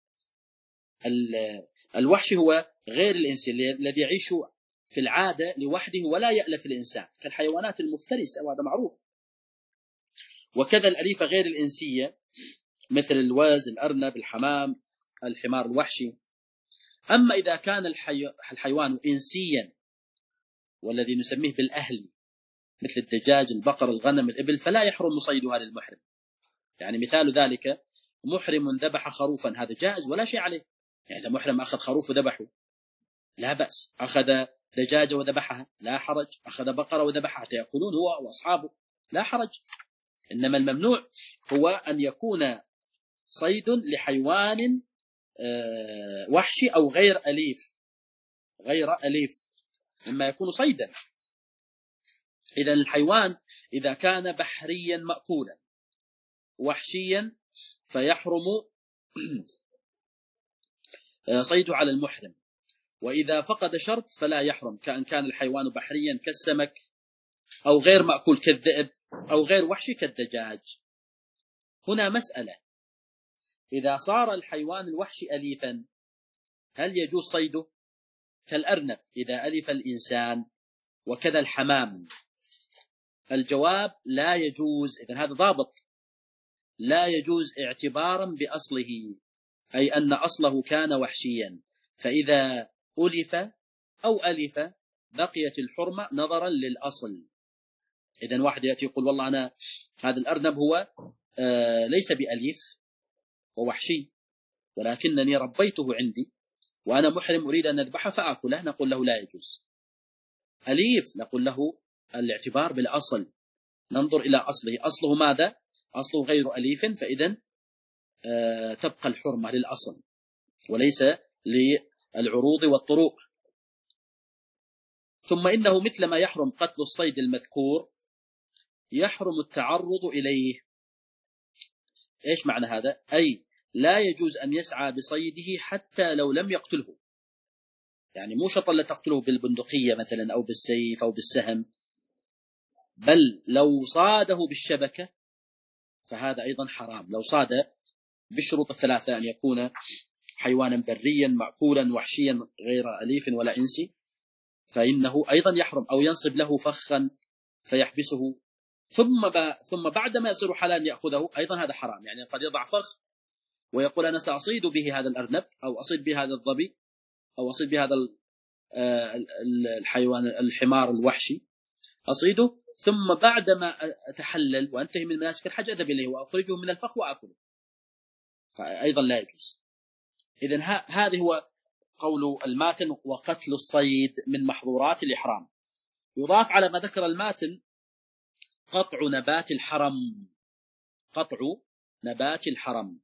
الوحشي هو غير الإنسي الذي يعيش في العادة لوحده ولا يألف الإنسان، كالحيوانات المفترسة، وهذا معروف. وكذا الأليفة غير الإنسية مثل الوز، الأرنب، الحمام، الحمار الوحشي. أما إذا كان الحي... الحيوان إنسيا والذي نسميه بالأهل مثل الدجاج، البقر، الغنم، الإبل فلا يحرم صيدها للمحرم. يعني مثال ذلك محرم ذبح خروفا، هذا جائز ولا شيء عليه. يعني إذا محرم أخذ خروف وذبحه لا بأس، أخذ دجاجة وذبحها لا حرج، أخذ بقرة وذبحها يأكلون هو وأصحابه لا حرج. إنما الممنوع هو أن يكون صيد لحيوان وحشي أو غير أليف، غير أليف مما يكون صيدا. إذن الحيوان إذا كان بحريا مأكولا وحشيا فيحرم صيده على المحرم. وإذا فقد شرط فلا يحرم، كأن كان الحيوان بحريا كالسمك أو غير مأكول كالذئب أو غير وحشي كالدجاج. هنا مسألة: إذا صار الحيوان الوحشي أليفا هل يجوز صيده؟ كالأرنب إذا ألف الإنسان، وكذا الحمام. الجواب لا يجوز. إذن هذا ضابط، لا يجوز اعتبارا بأصله، أي أن أصله كان وحشيا، فإذا ألف أو ألف بقيت الحرمة نظرا للأصل. إذن واحد يأتي يقول والله أنا هذا الأرنب هو آه ليس بأليف ووحشي ولكنني ربيته عندي وأنا محرم أريد أن أذبحه فأكله، نقول له لا يجوز. أليف نقول له الاعتبار بالأصل، ننظر إلى أصله. أصله ماذا؟ أصله غير أليف، فإذن آه تبقى الحرمة للأصل وليس للعروض والطروق. ثم إنه مثل ما يحرم قتل الصيد المذكور يحرم التعرض إليه. إيش معنى هذا؟ أي لا يجوز أن يسعى بصيده حتى لو لم يقتله. يعني مو شرط لا تقتله بالبندقية مثلا أو بالسيف أو بالسهم، بل لو صاده بالشبكة فهذا أيضا حرام. لو صاد بالشروط الثلاثة أن يكون حيوانا بريا مأكولا وحشيا غير أليف ولا إنسي فإنه أيضا يحرم. أو ينصب له فخا فيحبسه ثم ب... ثم بعد ما يصير حلالا يأخذه أيضا هذا حرام. يعني قد يضع فخ ويقول أنا سأصيد به هذا الأرنب أو أصيد به هذا الظبي أو أصيد به هذا الحيوان الحمار الوحشي أصيده، ثم بعدما أتحلل وأنتهي من مناسك الحج أذهب إليه وأخرجه من الفخ وأكله، فأيضا لا يجوز. إذن هذا هو قول الماتن: وقتل الصيد من محظورات الإحرام. يضاف على ما ذكر الماتن قطع نبات الحرم، قطع نبات الحرم.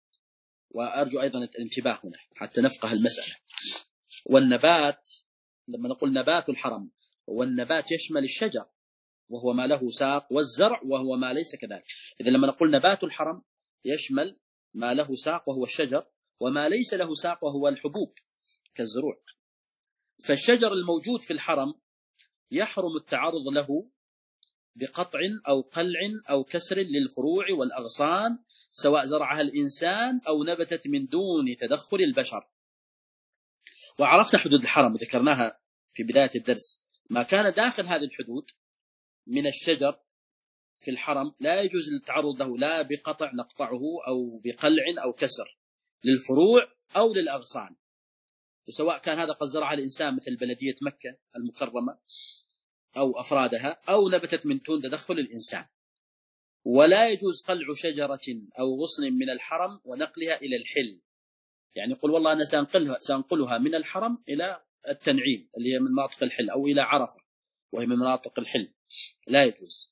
وأرجو أيضا الانتباه هنا حتى نفقه المسألة. والنبات لما نقول نبات الحرم، والنبات يشمل الشجر وهو ما له ساق، والزرع وهو ما ليس كذلك. إذا لما نقول نبات الحرم يشمل ما له ساق وهو الشجر، وما ليس له ساق وهو الحبوب كالزروع. فالشجر الموجود في الحرم يحرم التعرض له بقطع أو قلع أو كسر للفروع والأغصان، سواء زرعها الإنسان أو نبتت من دون تدخل البشر. وعرفنا حدود الحرم وذكرناها في بداية الدرس. ما كان داخل هذه الحدود من الشجر في الحرم لا يجوز التعرض له لا بقطع نقطعه أو بقلع أو كسر للفروع أو للأغصان، وسواء كان هذا قد زرعها الإنسان مثل بلدية مكة المكرمة أو أفرادها، أو نبتت من دون تدخل الإنسان. ولا يجوز قلع شجرة أو غصن من الحرم ونقلها إلى الحل. يعني يقول والله أنا سأنقلها, سأنقلها من الحرم إلى التنعيم اللي هي من مناطق الحل، أو إلى عرفة وهي من مناطق الحل، لا يجوز.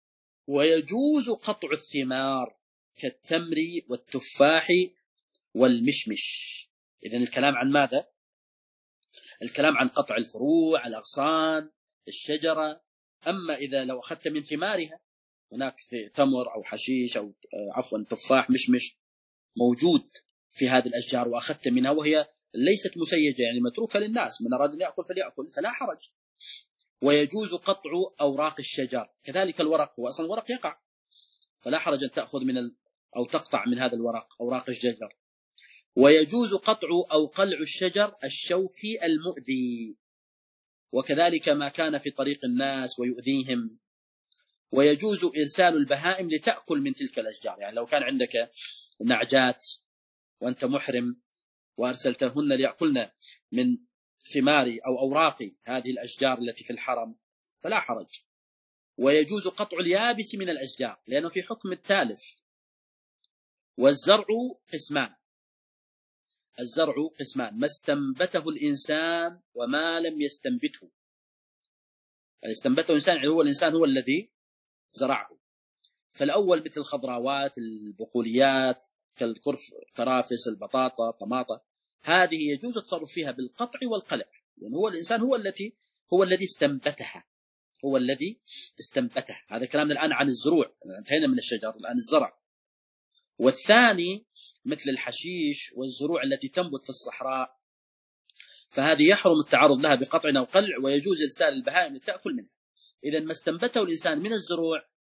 ويجوز قطع الثمار كالتمر والتفاح والمشمش. إذن الكلام عن ماذا؟ الكلام عن قطع الفروع، الأغصان، الشجرة. أما إذا لو أخذت من ثمارها، هناك تمر أو حشيش أو عفوا تفاح مشمش موجود في هذه الأشجار وأخذت منها وهي ليست مسيجة يعني متروكة للناس، من أراد أن يأكل فليأكل فلا حرج. ويجوز قطع أوراق الشجر كذلك الورق، هو أصلا الورق يقع فلا حرج أن تأخذ من ال... أو تقطع من هذا الورق أوراق الشجر. ويجوز قطع أو قلع الشجر الشوكي المؤذي، وكذلك ما كان في طريق الناس ويؤذيهم. ويجوز إرسال البهائم لتأكل من تلك الأشجار. يعني لو كان عندك نعجات وأنت محرم وأرسلتهن ليأكلن من ثمار أو أوراق هذه الأشجار التي في الحرم فلا حرج. ويجوز قطع اليابس من الأشجار لأنه في حكم التالف. والزرع قسمان، الزرع قسمان: ما استنبته الإنسان وما لم يستنبته. يعني استنبته الإنسان يعني هو الإنسان هو الذي زرعه. فالأول مثل الخضراوات البقوليات كالكرافس البطاطا طماطة، هذه يجوز التصرف فيها بالقطع والقلع، يعني هو الإنسان هو الذي هو الذي استنبتها، هو الذي استنبتها. هذا كلامنا الآن عن الزروع، انتهينا من الشجر الآن الزرع. والثاني مثل الحشيش والزروع التي تنبت في الصحراء، فهذه يحرم التعرض لها بقطع أو قلع، ويجوز إرسال البهائم لتأكل منها. إذن ما استنبته الإنسان من الزروع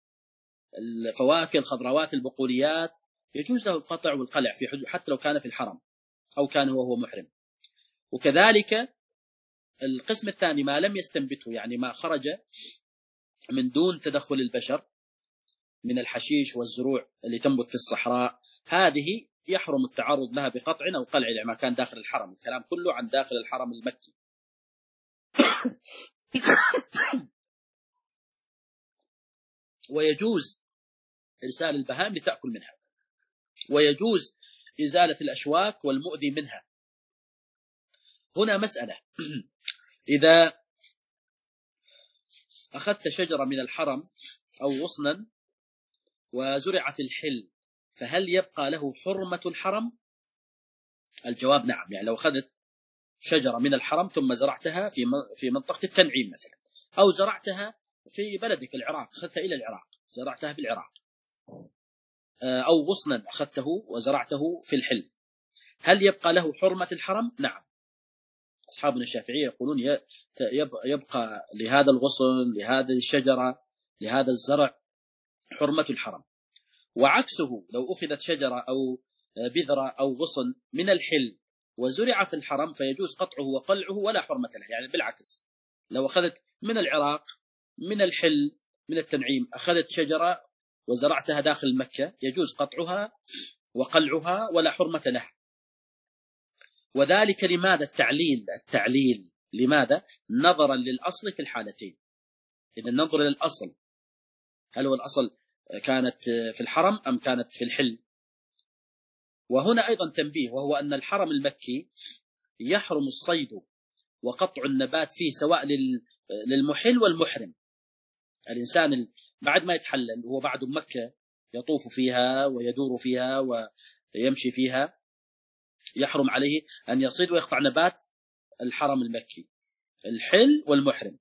الفواكه الخضروات البقوليات يجوز له القطع والقلع في حدود حتى لو كان في الحرم أو كان وهو محرم. وكذلك القسم الثاني ما لم يستنبته، يعني ما خرج من دون تدخل البشر من الحشيش والزروع اللي تنبت في الصحراء، هذه يحرم التعرض لها بقطع أو قلع إذا ما كان داخل الحرم. الكلام كله عن داخل الحرم المكي. ويجوز إرسال البهائم لتأكل منها. ويجوز إزالة الأشواك والمؤذي منها. هنا مسألة: إذا أخذت شجرة من الحرم أو غصنا وزرع في الحل فهل يبقى له حرمة الحرم؟ الجواب نعم. يعني لو أخذت شجرة من الحرم ثم زرعتها في في منطقة التنعيم مثلا، أو زرعتها في بلدك العراق، أخذتها إلى العراق زرعتها في العراق، أو غصنا أخذته وزرعته في الحل، هل يبقى له حرمة الحرم؟ نعم. أصحابنا الشافعية يقولون يبقى لهذا الغصن لهذه الشجرة لهذا الزرع حرمة الحرم. وعكسه لو أخذت شجرة أو بذرة أو غصن من الحل وزرع في الحرم فيجوز قطعه وقلعه ولا حرمة له. يعني بالعكس، لو أخذت من العراق من الحل من التنعيم، أخذت شجرة وزرعتها داخل مكة يجوز قطعها وقلعها ولا حرمة له. وذلك لماذا؟ التعليل التعليل لماذا؟ نظرا للأصل في الحالتين. إذا ننظر للأصل، هل هو الأصل كانت في الحرم أم كانت في الحل؟ وهنا أيضا تنبيه، وهو أن الحرم المكي يحرم الصيد وقطع النبات فيه سواء للمحل والمحرم. الإنسان بعد ما يتحلل وهو بعد مكة يطوف فيها ويدور فيها ويمشي فيها، يحرم عليه أن يصيد ويقطع نبات الحرم المكي، الحل والمحرم.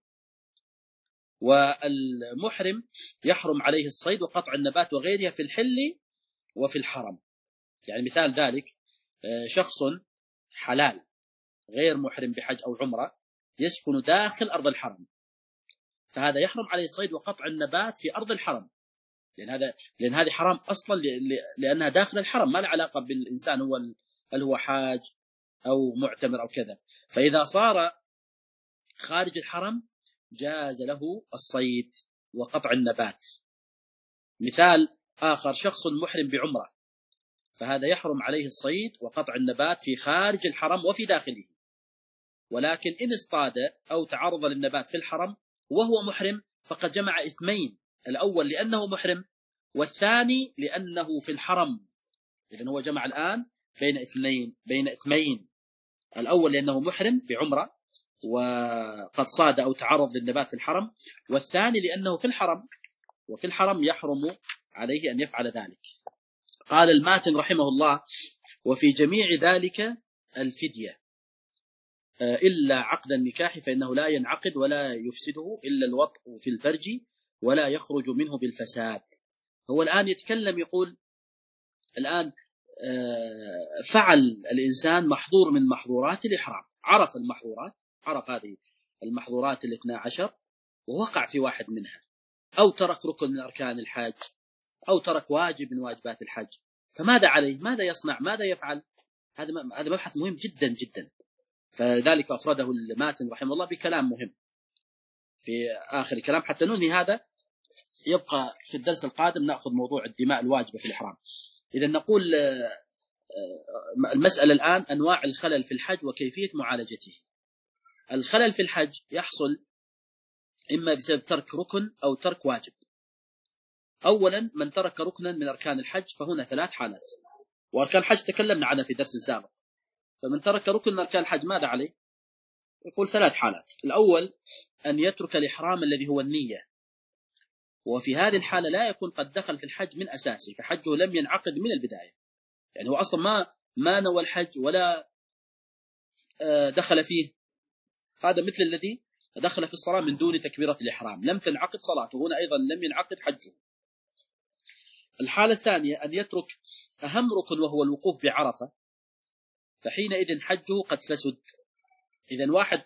والمحرم يحرم عليه الصيد وقطع النبات وغيرها في الحل وفي الحرم. يعني مثال ذلك شخص حلال غير محرم بحج أو عمرة يسكن داخل أرض الحرم، فهذا يحرم عليه الصيد وقطع النبات في أرض الحرم، لأن هذا لأن هذه حرام أصلا لأنها داخل الحرم، ما له علاقة بالإنسان هو هل هو حاج أو معتمر أو كذا. فإذا صار خارج الحرم جاز له الصيد وقطع النبات. مثال آخر شخص محرم بعمرة، فهذا يحرم عليه الصيد وقطع النبات في خارج الحرم وفي داخله، ولكن إن اصطاد أو تعرض للنبات في الحرم وهو محرم فقد جمع اثمين، الأول لأنه محرم والثاني لأنه في الحرم. إذن هو جمع الآن بين اثنين بين اثمين، الأول لأنه محرم بعمرة وقد صاد أو تعرض للنبات في الحرم، والثاني لأنه في الحرم، وفي الحرم يحرم عليه أن يفعل ذلك. قال الماتن رحمه الله: وفي جميع ذلك الفدية إلا عقد النكاح فإنه لا ينعقد ولا يفسده إلا الوطء في الفرج ولا يخرج منه بالفساد. هو الآن يتكلم يقول الآن فعل الإنسان محظور من محظورات الإحرام، عرف المحظورات، عرف هذه المحظورات الاثنى عشر ووقع في واحد منها، أو ترك ركن من أركان الحج، أو ترك واجب من واجبات الحج، فماذا عليه؟ ماذا يصنع؟ ماذا يفعل؟ هذا هذا مبحث مهم جدا جدا، فذلك أفرده الماتن رحمه الله بكلام مهم في آخر الكلام حتى ننهي هذا. يبقى في الدرس القادم نأخذ موضوع الدماء الواجبة في الإحرام. إذا نقول المسألة الآن أنواع الخلل في الحج وكيفية معالجته. الخلل في الحج يحصل إما بسبب ترك ركن أو ترك واجب. أولا من ترك ركنا من أركان الحج فهنا ثلاث حالات، وأركان الحج تكلمنا عنها في درس سابق. فمن ترك ركن من أركان الحج ماذا عليه؟ يقول ثلاث حالات. الأول أن يترك الإحرام الذي هو النية، وفي هذه الحالة لا يكون قد دخل في الحج من أساسه، فحجه لم ينعقد من البداية، يعني هو أصلا ما ما نوى الحج ولا دخل فيه. هذا مثل الذي دخل في الصلاة من دون تكبيرة الإحرام، لم تنعقد صلاته، هنا أيضا لم ينعقد حجه. الحالة الثانية أن يترك أهم ركن وهو الوقوف بعرفة، فحينئذ حجه قد فسد. إذن واحد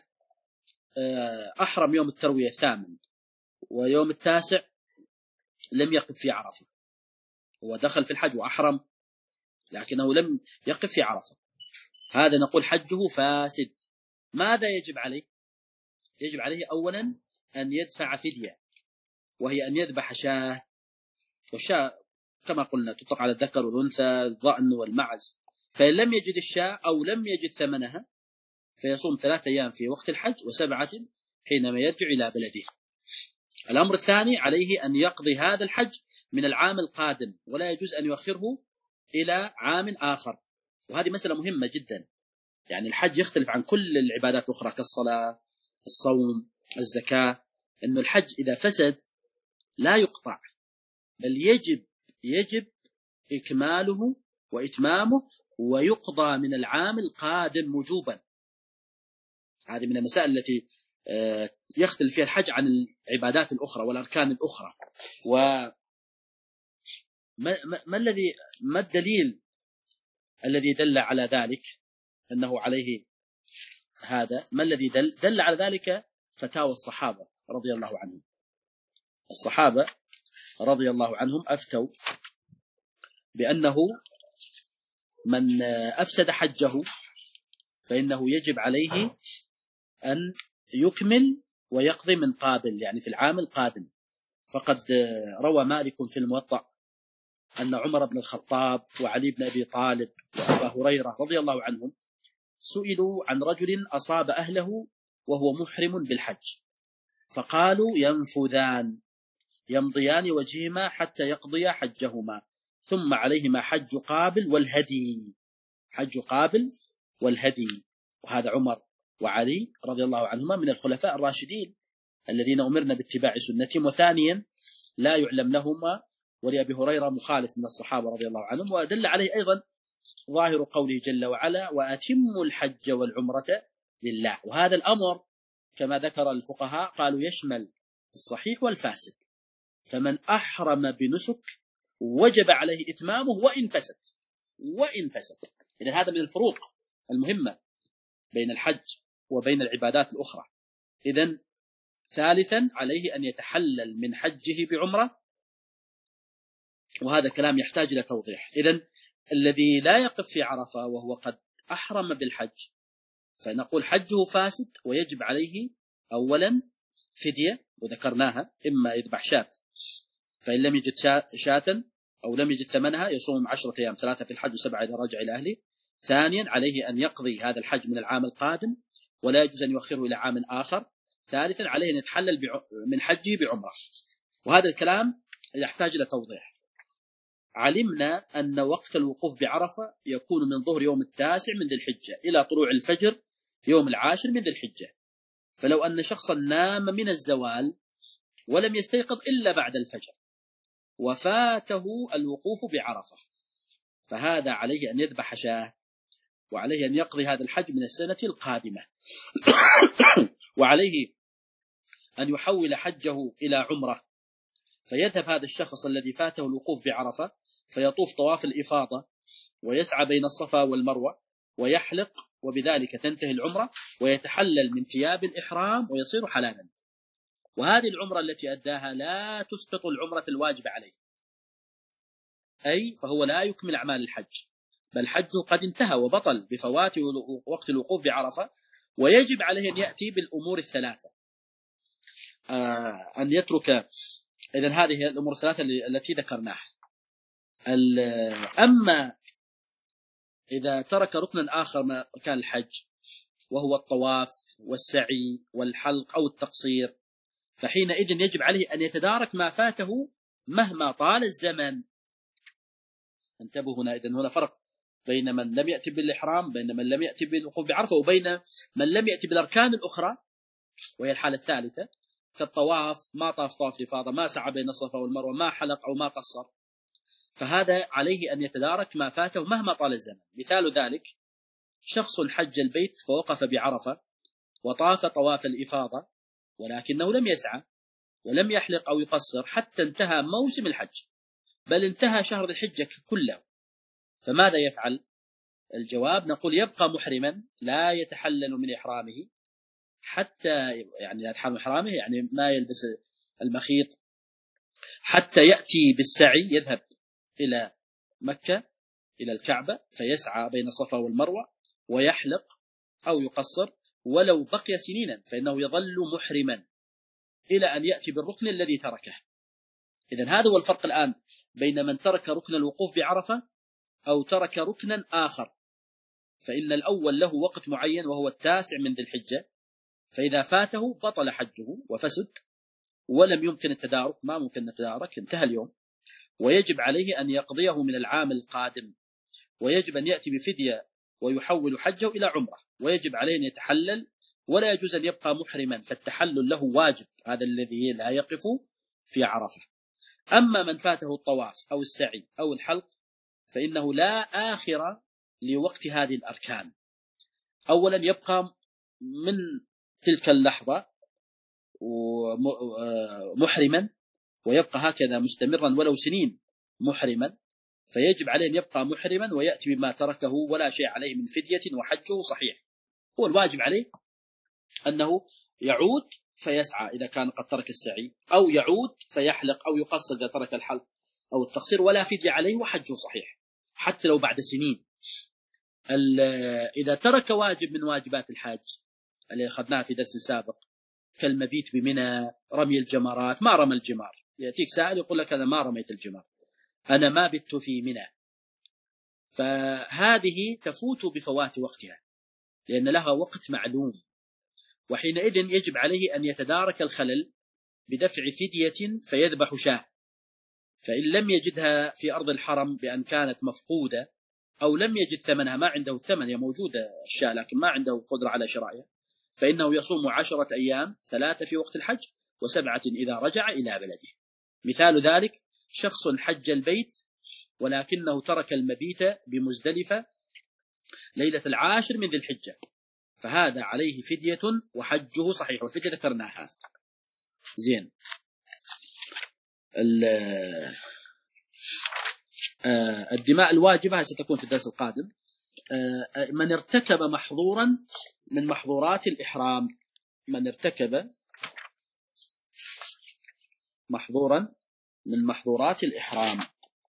أحرم يوم التروية الثامن ويوم التاسع لم يقف في عرفة، هو دخل في الحج وأحرم لكنه لم يقف في عرفة، هذا نقول حجه فاسد. ماذا يجب عليه؟ يجب عليه أولا أن يدفع فدية، وهي أن يذبح شاة، والشاة كما قلنا تطلق على الذكر والأنثى، الضأن والمعز. فإن لم يجد الشاة أو لم يجد ثمنها فيصوم ثلاثة أيام في وقت الحج وسبعة حينما يرجع إلى بلده. الأمر الثاني عليه أن يقضي هذا الحج من العام القادم، ولا يجوز أن يؤخره إلى عام آخر، وهذه مسألة مهمة جدا. يعني الحج يختلف عن كل العبادات الأخرى كالصلاة، الصوم، الزكاة، أن الحج إذا فسد لا يقطع، بل يجب يجب إكماله وإتمامه ويقضى من العام القادم وجوبا. هذه من المسائل التي يختلف فيها الحج عن العبادات الأخرى والأركان الأخرى. وما ما الذي ما الدليل الذي دل على ذلك أنه عليه هذا؟ ما الذي دل دل على ذلك؟ فتاوى الصحابة رضي الله عنهم. الصحابة رضي الله عنهم أفتوا بأنه من أفسد حجه فإنه يجب عليه أن يكمل ويقضي من قابل، يعني في العام القادم. فقد روى مالك في الموطأ أن عمر بن الخطاب وعلي بن أبي طالب وأبا هريرة رضي الله عنهم سئلوا عن رجل أصاب أهله وهو محرم بالحج، فقالوا ينفذان يمضيان وجههما حتى يقضيا حجهما، ثم عليهما حج قابل والهدي، حج قابل والهدي. وهذا عمر وعلي رضي الله عنهما من الخلفاء الراشدين الذين أمرنا باتباع سنتهم، وثانيا لا يعلم لهما ولأبي هريرة مخالف من الصحابة رضي الله عنهم. ودل عليه أيضا ظاهر قوله جل وعلا وأتموا الحج والعمرة لله، وهذا الأمر كما ذكر الفقهاء قالوا يشمل الصحيح والفاسد، فمن أحرم بنسك وجب عليه إتمامه وإن فسد وإن فسد. إذن هذا من الفروق المهمة بين الحج وبين العبادات الأخرى. إذن ثالثا عليه أن يتحلل من حجه بعمرة، وهذا كلام يحتاج إلى توضيح. إذن الذي لا يقف في عرفة وهو قد أحرم بالحج فنقول حجه فاسد ويجب عليه أولا فدية وذكرناها، إما يذبح شاة فإن لم يجد شاة أو لم يجد ثمنها يصوم عشرة أيام، ثلاثة في الحج وسبعة إذا رجع إلى أهله. ثانيا عليه أن يقضي هذا الحج من العام القادم ولا يجوز أن يؤخره إلى عام آخر. ثالثا عليه أن يتحلل من حجه بعمرة، وهذا الكلام يحتاج إلى توضيح. علمنا أن وقت الوقوف بعرفة يكون من ظهر يوم التاسع من ذي الحجة إلى طلوع الفجر يوم العاشر من ذي الحجة، فلو أن شخصا نام من الزوال ولم يستيقظ إلا بعد الفجر وفاته الوقوف بعرفة فهذا عليه أن يذبح شاة، وعليه أن يقضي هذا الحج من السنة القادمة وعليه أن يحول حجه إلى عمرة، فيذهب هذا الشخص الذي فاته الوقوف بعرفة فيطوف طواف الإفاضة ويسعى بين الصفا والمروة ويحلق، وبذلك تنتهي العمرة ويتحلل من ثياب الإحرام ويصير حلالا. وهذه العمرة التي أداها لا تسقط العمرة الواجبة عليه، أي فهو لا يكمل أعمال الحج، بل حجه قد انتهى وبطل بفوات وقت الوقوف بعرفة، ويجب عليه أن يأتي بالأمور الثلاثة آه أن يترك. إذن هذه الأمور الثلاثة التي ذكرناها. أما إذا ترك ركنا آخر من أركان الحج وهو الطواف والسعي والحلق أو التقصير فحينئذ يجب عليه أن يتدارك ما فاته مهما طال الزمن. انتبهوا هنا، إذن هنا فرق بين من لم يأتي بالإحرام، بين من لم يأتي بالوقوف بعرفة، وبين من لم يأتي بالأركان الأخرى وهي الحالة الثالثة كالطواف، ما طاف طواف الإفاضة، ما سعى بين الصفا والمروة، ما حلق أو ما قصر، فهذا عليه أن يتدارك ما فاته مهما طال الزمن. مثال ذلك شخص حج البيت فوقف بعرفة وطاف طواف الإفاضة ولكنه لم يسعى ولم يحلق أو يقصر حتى انتهى موسم الحج، بل انتهى شهر الحجة كله، فماذا يفعل؟ الجواب نقول يبقى محرما لا يتحلل من إحرامه حتى يعني يتحرم إحرامه يعني ما يلبس المخيط حتى يأتي بالسعي، يذهب إلى مكة إلى الكعبة فيسعى بين الصفا والمروة ويحلق أو يقصر ولو بقي سنينا فإنه يظل محرما إلى أن يأتي بالركن الذي تركه. إذن هذا هو الفرق الآن بين من ترك ركن الوقوف بعرفة أو ترك ركنا آخر، فإن الأول له وقت معين وهو التاسع من ذي الحجة، فإذا فاته بطل حجه وفسد ولم يمكن التدارك، ما ممكن التدارك، انتهى اليوم، ويجب عليه أن يقضيه من العام القادم، ويجب أن يأتي بفدية ويحول حجه إلى عمرة، ويجب عليه أن يتحلل ولا يجوز أن يبقى محرما، فالتحلل له واجب، هذا الذي لا يقف في عرفة. أما من فاته الطواف أو السعي أو الحلق فإنه لا آخر لوقت هذه الأركان. أولا يبقى من تلك اللحظة محرما ويبقى هكذا مستمرا ولو سنين محرما، فيجب عليه أن يبقى محرما ويأتي بما تركه ولا شيء عليه من فدية وحجه صحيح. هو الواجب عليه أنه يعود فيسعى إذا كان قد ترك السعي، أو يعود فيحلق أو يقصر إذا ترك الحلق أو التقصير، ولا فدية عليه وحجه صحيح حتى لو بعد سنين. إذا ترك واجب من واجبات الحج اللي أخذناها في درس سابق كالمبيت بمنى، رمي الجمرات، ما رمى الجمار يأتيك سائل يقول لك أنا ما رميت الجمار، أنا ما بت في منى، فهذه تفوت بفوات وقتها لأن لها وقت معلوم، وحينئذ يجب عليه أن يتدارك الخلل بدفع فدية فيذبح شاة، فإن لم يجدها في أرض الحرم بأن كانت مفقودة أو لم يجد ثمنها، ما عنده الثمن، هي موجودة الشاة لكن ما عنده قدرة على شرائها، فإنه يصوم عشرة أيام، ثلاثة في وقت الحج وسبعة إذا رجع إلى بلده. مثال ذلك شخص حج البيت ولكنه ترك المبيت بمزدلفة ليلة العاشر من ذي الحجة، فهذا عليه فدية وحجه صحيح، والفدية ذكرناها. زين. الدماء الواجبة ستكون في الدرس القادم. من ارتكب محظورا من محظورات الإحرام، من ارتكب محظورا من محظورات الإحرام.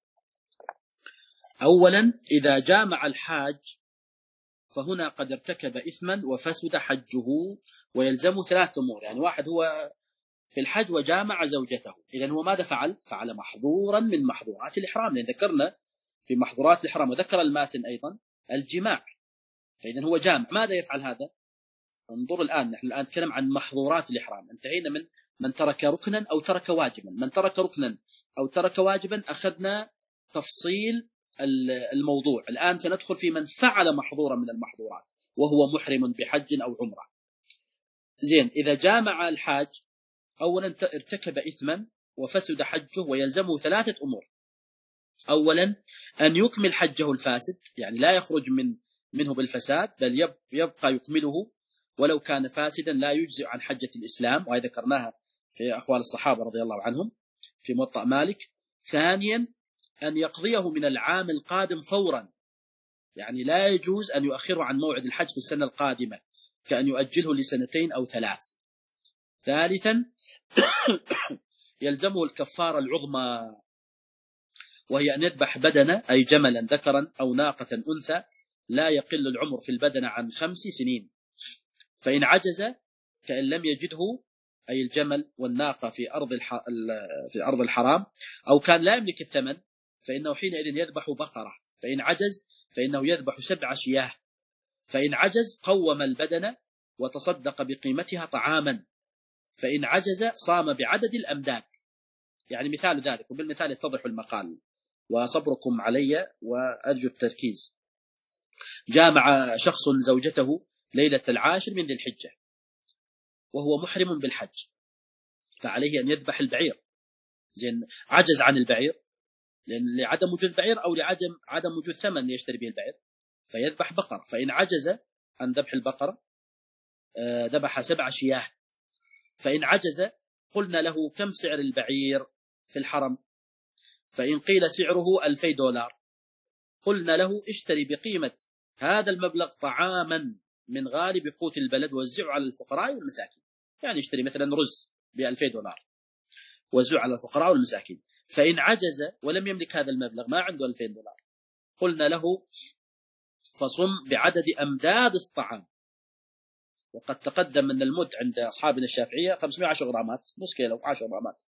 أولا إذا جامع الحاج فهنا قد ارتكب إثما وفسد حجه ويلزم ثلاث أمور. يعني واحد هو في الحج وجامع زوجته، إذن هو ماذا فعل؟ فعل محظورا من محظورات الإحرام، لأن ذكرنا في محظورات الإحرام وذكر الماتن أيضا الجماع، فإذن هو جامع. ماذا يفعل هذا؟ انظر الآن، نحن الآن نتكلم عن محظورات الإحرام، انتهينا من من ترك ركنا أو ترك واجبا. من ترك ركنا أو ترك واجبا أخذنا تفصيل الموضوع. الآن سندخل في من فعل محظورا من المحظورات وهو محرم بحج أو عمرة. زين. إذا جامع الحاج أولا ارتكب إثما وفسد حجه ويلزمه ثلاثة أمور. أولا أن يكمل حجه الفاسد، يعني لا يخرج من منه بالفساد بل يبقى يكمله ولو كان فاسدا، لا يجزئ عن حجة الإسلام، وهذا ذكرناها في أقوال الصحابة رضي الله عنهم في موطأ مالك. ثانيا أن يقضيه من العام القادم فورا، يعني لا يجوز أن يؤخره عن موعد الحج في السنة القادمة، كأن يؤجله لسنتين أو ثلاث. ثالثا يلزمه الكفارة العظمى، وهي أن يذبح بدنة أي جملا ذكرا أو ناقة أنثى لا يقل العمر في البدنة عن خمس سنين، فإن عجز كأن لم يجده أي الجمل والناقة في أرض في أرض الحرام أو كان لا يملك الثمن، فإنه حينئذ يذبح بقرة، فإن عجز فإنه يذبح سبع شياه، فإن عجز قوم البدنة وتصدق بقيمتها طعاما، فإن عجز صام بعدد الأمداد. يعني مثال ذلك، وبالمثال يتضح المقال وصبركم علي وأرجو التركيز. جامع شخص زوجته ليلة العاشر من ذي الحجة وهو محرم بالحج، فعليه أن يذبح البعير. زين. عجز عن البعير لعدم وجود بعير أو لعدم عدم وجود ثمن ليشتري به البعير، فيذبح بقر، فإن عجز عن ذبح البقرة ذبح سبع شياه، فإن عجز قلنا له كم سعر البعير في الحرم؟ فإن قيل سعره ألفي دولار قلنا له اشتري بقيمة هذا المبلغ طعاما من غالب قوت البلد وزعه على الفقراء والمساكين، يعني اشتري مثلا رز بألفي دولار وزعه على الفقراء والمساكين. فإن عجز ولم يملك هذا المبلغ، ما عنده ألفين دولار، قلنا له فصم بعدد أمداد الطعام، وقد تقدم أن المد عند أصحابنا الشافعية خمسمائة وعشرة غرامات، نص كيلو عشر غرامات.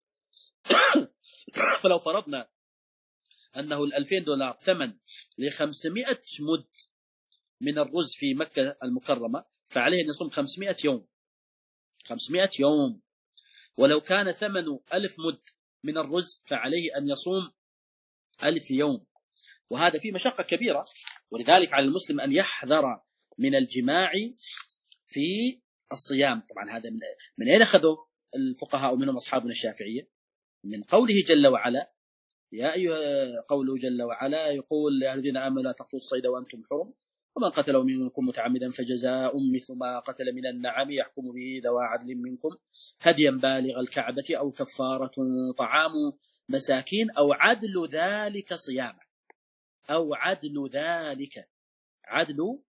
فلو فرضنا أنه الألفين دولار ثمن لخمسمائة مد من الرز في مكة المكرمة، فعليه أن يصوم خمسمائة يوم، خمسمائة يوم. ولو كان ثمن ألف مد من الرز فعليه أن يصوم ألف يوم، وهذا فيه مشقة كبيرة. ولذلك على المسلم أن يحذر من الجماع في الصيام. طبعا هذا من, من أين أخذوا الفقهاء ومنهم أصحابنا الشافعية؟ من قوله جل وعلا يا أيها، قوله جل وعلا يقول يا الذين آمنوا لا تقتلوا الصيد وأنتم حرم ومن قتله منكم متعمدا فجزاء مثل ما قتل من النعم يحكم به ذوى عدل منكم هديا بالغ الكعبة أو كفارة طعام مساكين أو عدل ذلك صياما، أو عدل ذلك، عدل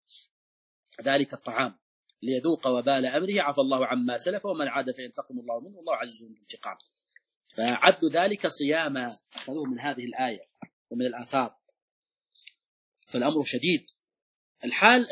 ذلك الطعام ليذوق وبال أمره عفى الله عما سلف ومن عاد فينتقم الله منه والله عزيز ذو انتقام. فعدل ذلك صياما أخذوه من هذه الآية ومن الآثار، فالأمر شديد. الحال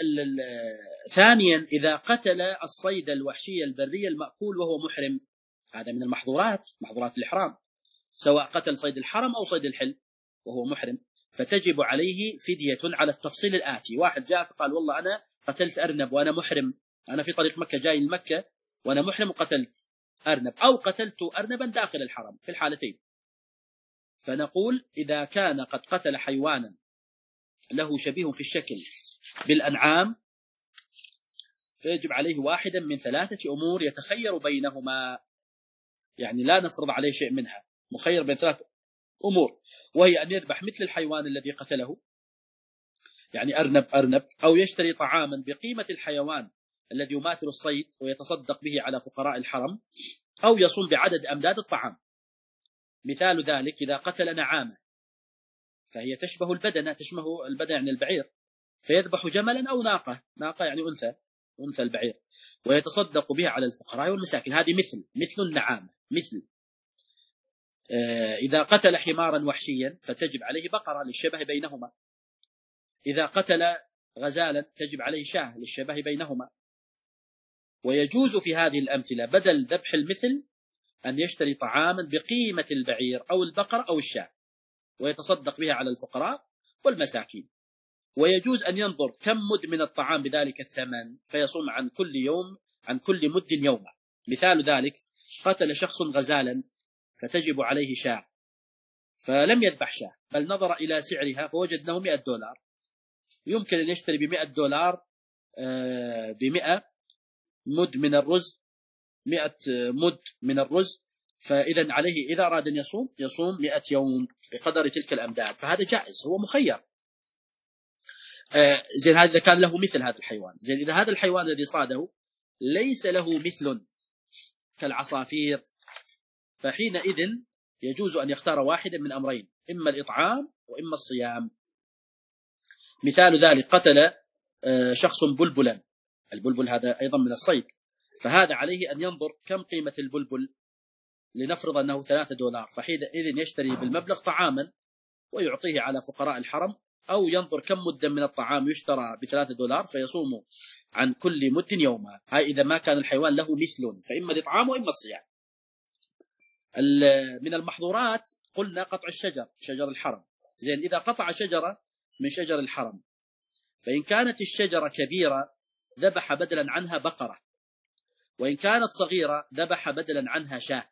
ثانيا إذا قتل الصيد الوحشي البري المأكول وهو محرم، هذا من المحظورات، محظورات الإحرام. سواء قتل صيد الحرم أو صيد الحل وهو محرم، فتجب عليه فدية على التفصيل الآتي. واحد جاء قال والله أنا قتلت أرنب وأنا محرم، أنا في طريق مكة جاي لمكة وأنا محرم وقتلت أرنب، أو قتلت أرنبا داخل الحرم، في الحالتين. فنقول إذا كان قد قتل حيوانا له شبيه في الشكل بالأنعام فيجب عليه واحدا من ثلاثة أمور يتخير بينهما، يعني لا نفرض عليه شيء منها، مخير بين ثلاث أمور، وهي أن يذبح مثل الحيوان الذي قتله، يعني أرنب أرنب، أو يشتري طعاما بقيمة الحيوان الذي يماثل الصيد ويتصدق به على فقراء الحرم، أو يصوم بعدد أمداد الطعام. مثال ذلك إذا قتل نعامة فهي تشبه البدنة، تشبه البدنة يعني البعير، فيذبح جملا أو ناقة، ناقة يعني أنثى، أنثى البعير، ويتصدق بها على الفقراء والمساكين. هذه مثل مثل النعامة مثل. آه إذا قتل حمارا وحشيا فتجب عليه بقرة للشبه بينهما. إذا قتل غزالا تجب عليه شاة للشبه بينهما. ويجوز في هذه الأمثلة بدل ذبح المثل أن يشتري طعاما بقيمة البعير أو البقر أو الشاة ويتصدق بها على الفقراء والمساكين. ويجوز أن ينظر كم مد من الطعام بذلك الثمن فيصوم عن كل يوم عن كل مد يوما. مثال ذلك قتل شخص غزالا فتجب عليه شاة، فلم يذبح شاة بل نظر إلى سعرها فوجد أنه مئة دولار، يمكن أن يشتري بمئة دولار بمئة مد من الرز، مئة مد من الرز، فإذا عليه إذا أراد أن يصوم يصوم مئة يوم بقدر تلك الأمداد، فهذا جائز، هو مخير. آه زين هذا كان له مثل هذا الحيوان. زين إذا هذا الحيوان الذي صاده ليس له مثل كالعصافير فحينئذ يجوز أن يختار واحدا من أمرين، إما الإطعام وإما الصيام. مثال ذلك قتل آه شخص بلبلا، البلبل هذا أيضا من الصيد، فهذا عليه أن ينظر كم قيمة البلبل، لنفرض أنه ثلاثة دولار، فحينئذ يشتري بالمبلغ طعاما ويعطيه على فقراء الحرم، أو ينظر كم مدة من الطعام يشترى بثلاثة دولار فيصوم عن كل مد يوما. هاي إذا ما كان الحيوان له مثل، فإما الإطعام وإما الصيام. من المحظورات قلنا قطع الشجر، شجر الحرم. زين إذا قطع شجرة من شجر الحرم فإن كانت الشجرة كبيرة ذبح بدلا عنها بقرة، وإن كانت صغيرة ذبح بدلا عنها شاة،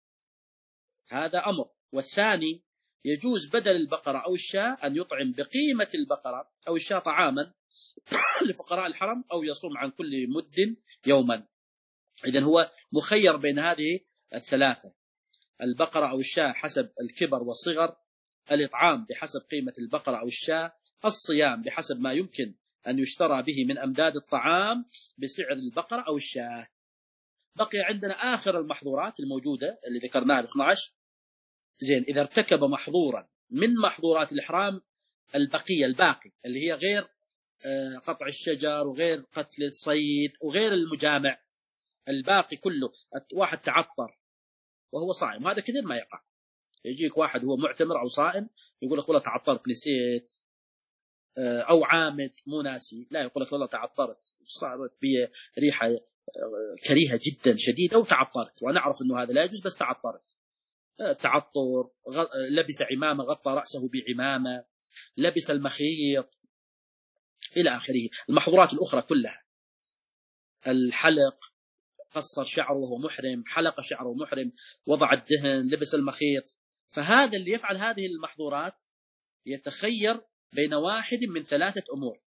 هذا أمر. والثاني يجوز بدل البقرة أو الشاة أن يطعم بقيمة البقرة أو الشاة طعاما لفقراء الحرم، أو يصوم عن كل مد يوما. إذن هو مخير بين هذه الثلاثة، البقرة أو الشاة حسب الكبر والصغر، الإطعام بحسب قيمة البقرة أو الشاة، الصيام بحسب ما يمكن أن يشترى به من أمداد الطعام بسعر البقرة أو الشاة. بقي عندنا آخر المحظورات الموجودة اللي ذكرناها اثني عشر. زين إذا ارتكب محظورا من محظورات الإحرام البقية الباقي اللي هي غير قطع الشجر وغير قتل الصيد وغير المجامع، الباقي كله، واحد تعطر وهو صائم، هذا كثير ما يقع. يجيك واحد هو معتمر أو صائم يقول لك والله تعطرت نسيت، أو عامد مو ناسي، لا يقول لك والله تعطرت صارت بي ريحة كريهة جدا شديدة أو تعطرت، وأنا أعرف أنه هذا لا يجوز بس تعطرت. تعطر، لبس عمامة غطى رأسه بعمامة، لبس المخيط إلى آخره. المحظورات الأخرى كلها، الحلق، قصر شعره وهو محرم، حلق شعره محرم، وضع الدهن، لبس المخيط. فهذا اللي يفعل هذه المحظورات يتخير بين واحد من ثلاثة أمور،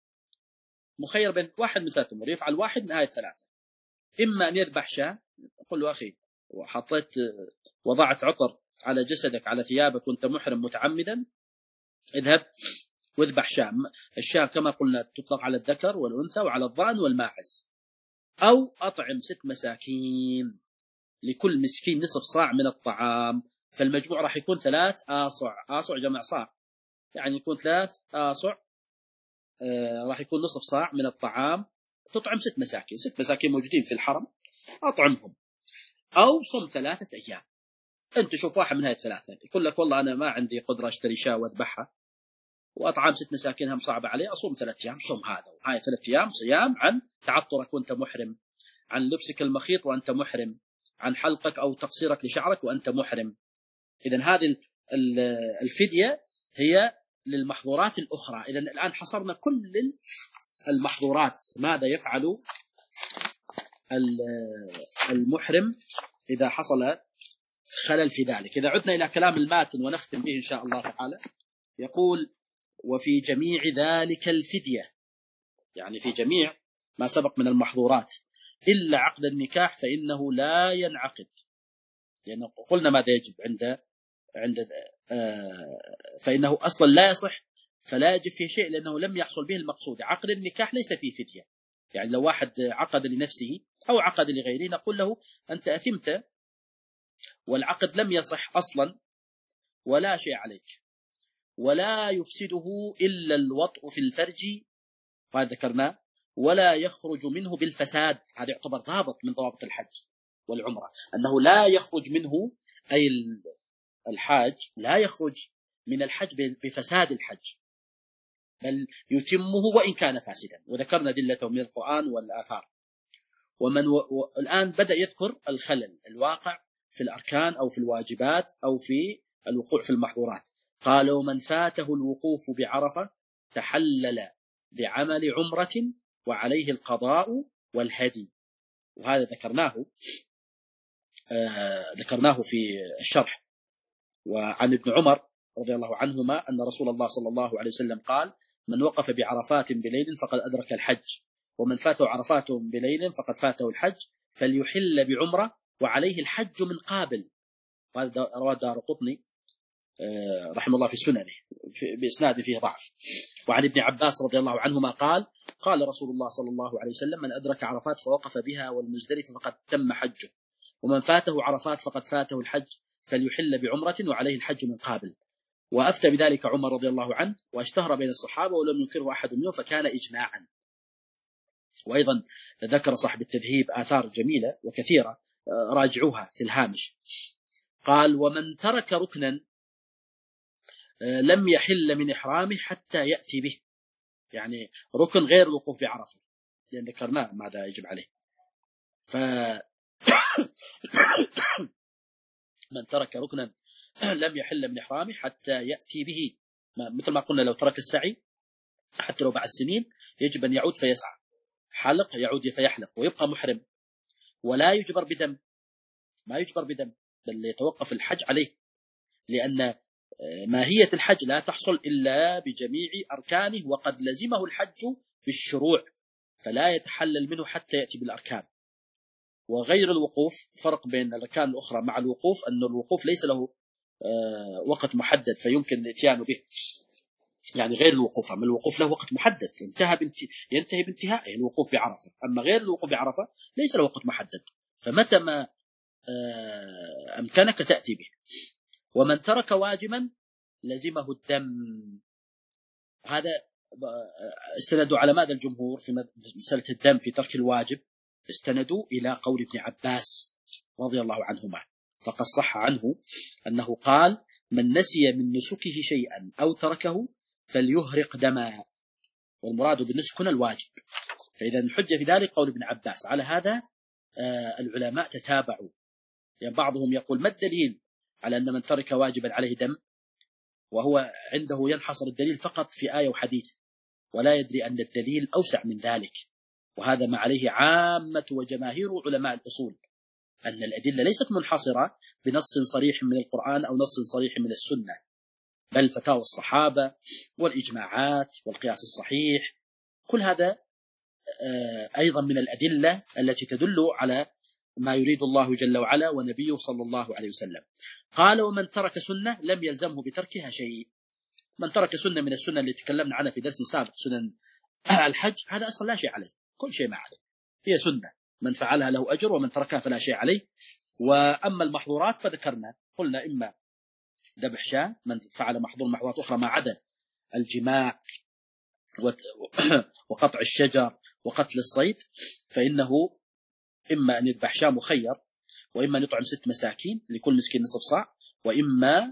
مخير بين واحد من ثلاثة أمور، يفعل واحد من هذه الثلاثة. إما أن يذبح شاة، يقول له أخي وحطيت وضعت عطر على جسدك على ثيابك وانت محرم متعمدا، اذهب واذبح شاة. الشاة كما قلنا تطلق على الذكر والأنثى وعلى الضأن والماعز. أو أطعم ست مساكين، لكل مسكين نصف صاع من الطعام، فالمجموع راح يكون ثلاث آصع، آصع جمع صاع، يعني يكون ثلاث آصع، آه راح يكون نصف صاع من الطعام، تطعم ست مساكين، ست مساكين موجودين في الحرم أطعمهم. أو صم ثلاثة أيام. أنت شوف واحد من هذه الثلاثة يقول لك والله أنا ما عندي قدرة أشتري شاة وأذبحها وأطعام ست مساكين هم صعبة علي، أصوم ثلاثة أيام، صوم هذا وهاي ثلاثة أيام صيام عن تعطرك وأنت محرم، عن لبسك المخيط وأنت محرم، عن حلقك أو تقصيرك لشعرك وأنت محرم. إذن هذه الفدية هي للمحظورات الأخرى. إذن الآن حصرنا كل المحظورات، ماذا يفعل المحرم إذا حصل خلل في ذلك. إذا عدنا إلى كلام الماتن ونختم به إن شاء الله تعالى، يقول: وفي جميع ذلك الفدية، يعني في جميع ما سبق من المحظورات، إلا عقد النكاح فإنه لا ينعقد، لأن قلنا ماذا يجب عند عند فإنه أصلا لا يصح، فلا يجب فيه شيء لأنه لم يحصل به المقصود. عقد النكاح ليس فيه فدية، يعني لو واحد عقد لنفسه أو عقد لغيره نقول له أنت أثمت والعقد لم يصح أصلا ولا شيء عليك، ولا يفسده إلا الوطء في الفرج، هذا ذكرناه، ولا يخرج منه بالفساد. هذا يعتبر ضابط من ضوابط الحج والعمرة، أنه لا يخرج منه، أي الحاج لا يخرج من الحج بفساد الحج، بل يتمه وإن كان فاسدا، وذكرنا دلته من القرآن والآثار. ومن و... الآن بدأ يذكر الخلل الواقع في الأركان أو في الواجبات أو في الوقوع في المحظورات. قال: ومن فاته الوقوف بعرفة تحلل بعمل عمرة وعليه القضاء والهدي. وهذا ذكرناه آه ذكرناه في الشرح. وعن ابن عمر رضي الله عنهما أن رسول الله صلى الله عليه وسلم قال: من وقف بعرفات بليل فقد أدرك الحج، ومن فاته عرفات بليل فقد فاته الحج، فليحل بعمرة وعليه الحج من قابل. وهذا رواه الدارقطني رحمه الله في سننه بإسناد فيه ضعف. وعن ابن عباس رضي الله عنهما قال: قال رسول الله صلى الله عليه وسلم: من أدرك عرفات فوقف بها والمزدلفة فقد تم حجه، ومن فاته عرفات فقد فاته الحج، فليحل بعمرة وعليه الحج من قابل. وأفتى بذلك عمر رضي الله عنه، واشتهر بين الصحابة ولم ينكره أحد منهم، فكان إجماعا. وأيضا ذكر صاحب التذهيب آثار جميلة وكثيرة، راجعوها في الهامش. قال: ومن ترك ركنا لم يحل من إحرامه حتى يأتي به، يعني ركن غير الوقوف بعرفة، لأن ذكرناه ماذا يجب عليه. ف من ترك ركنا لم يحل من إحرامه حتى يأتي به، مثل ما قلنا لو ترك السعي حتى لو بعد سنين يجب أن يعود فيسعى، حلق يعود فيحلق ويبقى محرم، ولا يجبر بدم، ما يجبر بدم، بل يتوقف الحج عليه، لأن ماهية الحج لا تحصل إلا بجميع أركانه، وقد لزمه الحج بالشروع، فلا يتحلل منه حتى يأتي بالأركان. وغير الوقوف، فرق بين الأركان الأخرى مع الوقوف أن الوقوف ليس له وقت محدد فيمكن الاتيان به، يعني غير الوقوف، أما الوقوف له وقت محدد انتهى بانت... ينتهي بانتهائه الوقوف بعرفة، أما غير الوقوف بعرفة ليس له وقت محدد، فمتى ما أمكنك تأتي به. ومن ترك واجبا لزمه الدم. هذا استندوا على ماذا الجمهور في مسألة الدم في ترك الواجب؟ استندوا إلى قول ابن عباس رضي الله عنهما، فقد صح عنه أنه قال: من نسي من نسكه شيئا أو تركه فليهرق دما، والمراد بالنسك هنا الواجب. فإذا الحجة في ذلك قول ابن عباس. على هذا العلماء تتابعوا، يعني بعضهم يقول: ما الدليل على أن من ترك واجبا عليه دم؟ وهو عنده ينحصر الدليل فقط في آية وحديث، ولا يدري أن الدليل أوسع من ذلك. وهذا ما عليه عامة وجماهير علماء الأصول، أن الأدلة ليست منحصرة بنص صريح من القرآن أو نص صريح من السنة، بل فتاوى الصحابة والإجماعات والقياس الصحيح، كل هذا أيضا من الأدلة التي تدل على ما يريد الله جل وعلا ونبيه صلى الله عليه وسلم. قال: ومن ترك سنة لم يلزمه بتركها شيء. من ترك سنة من السنة اللي تكلمنا عنها في درس سابق، سنن الحج، هذا أصلا لا شيء عليه، كل شيء ما عليه، هي سنة، من فعلها له أجر ومن تركها فلا شيء عليه. وأما المحظورات فذكرنا، قلنا إما ذبح شاة، من فعل محظور محظورات أخرى ما عدا الجماع وقطع الشجر وقتل الصيد، فإنه إما أن يذبح شاة مخير، وإما أن يطعم ست مساكين لكل مسكين نصف صاع، وإما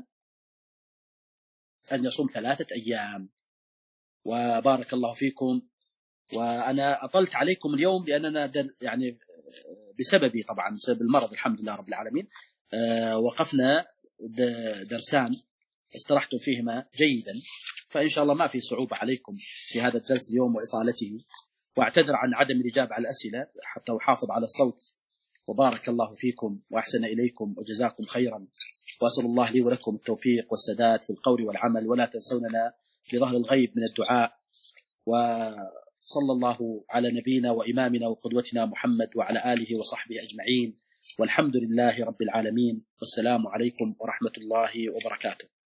أن يصوم ثلاثة أيام. وبارك الله فيكم. وأنا أطلت عليكم اليوم لأننا يعني بسببي طبعا، بسبب المرض، الحمد لله رب العالمين، وقفنا درسان استرحتم فيهما جيدا، فإن شاء الله ما في صعوبة عليكم في هذا الدرس اليوم وإطالته، واعتذر عن عدم الإجابة على الأسئلة حتى أحافظ على الصوت. وبارك الله فيكم وأحسن إليكم وجزاكم خيرا، وأسأل الله لي ولكم التوفيق والسداد في القول والعمل، ولا تنسوننا بظهر الغيب من الدعاء. وصلى الله على نبينا وإمامنا وقدوتنا محمد وعلى آله وصحبه أجمعين، والحمد لله رب العالمين، والسلام عليكم ورحمة الله وبركاته.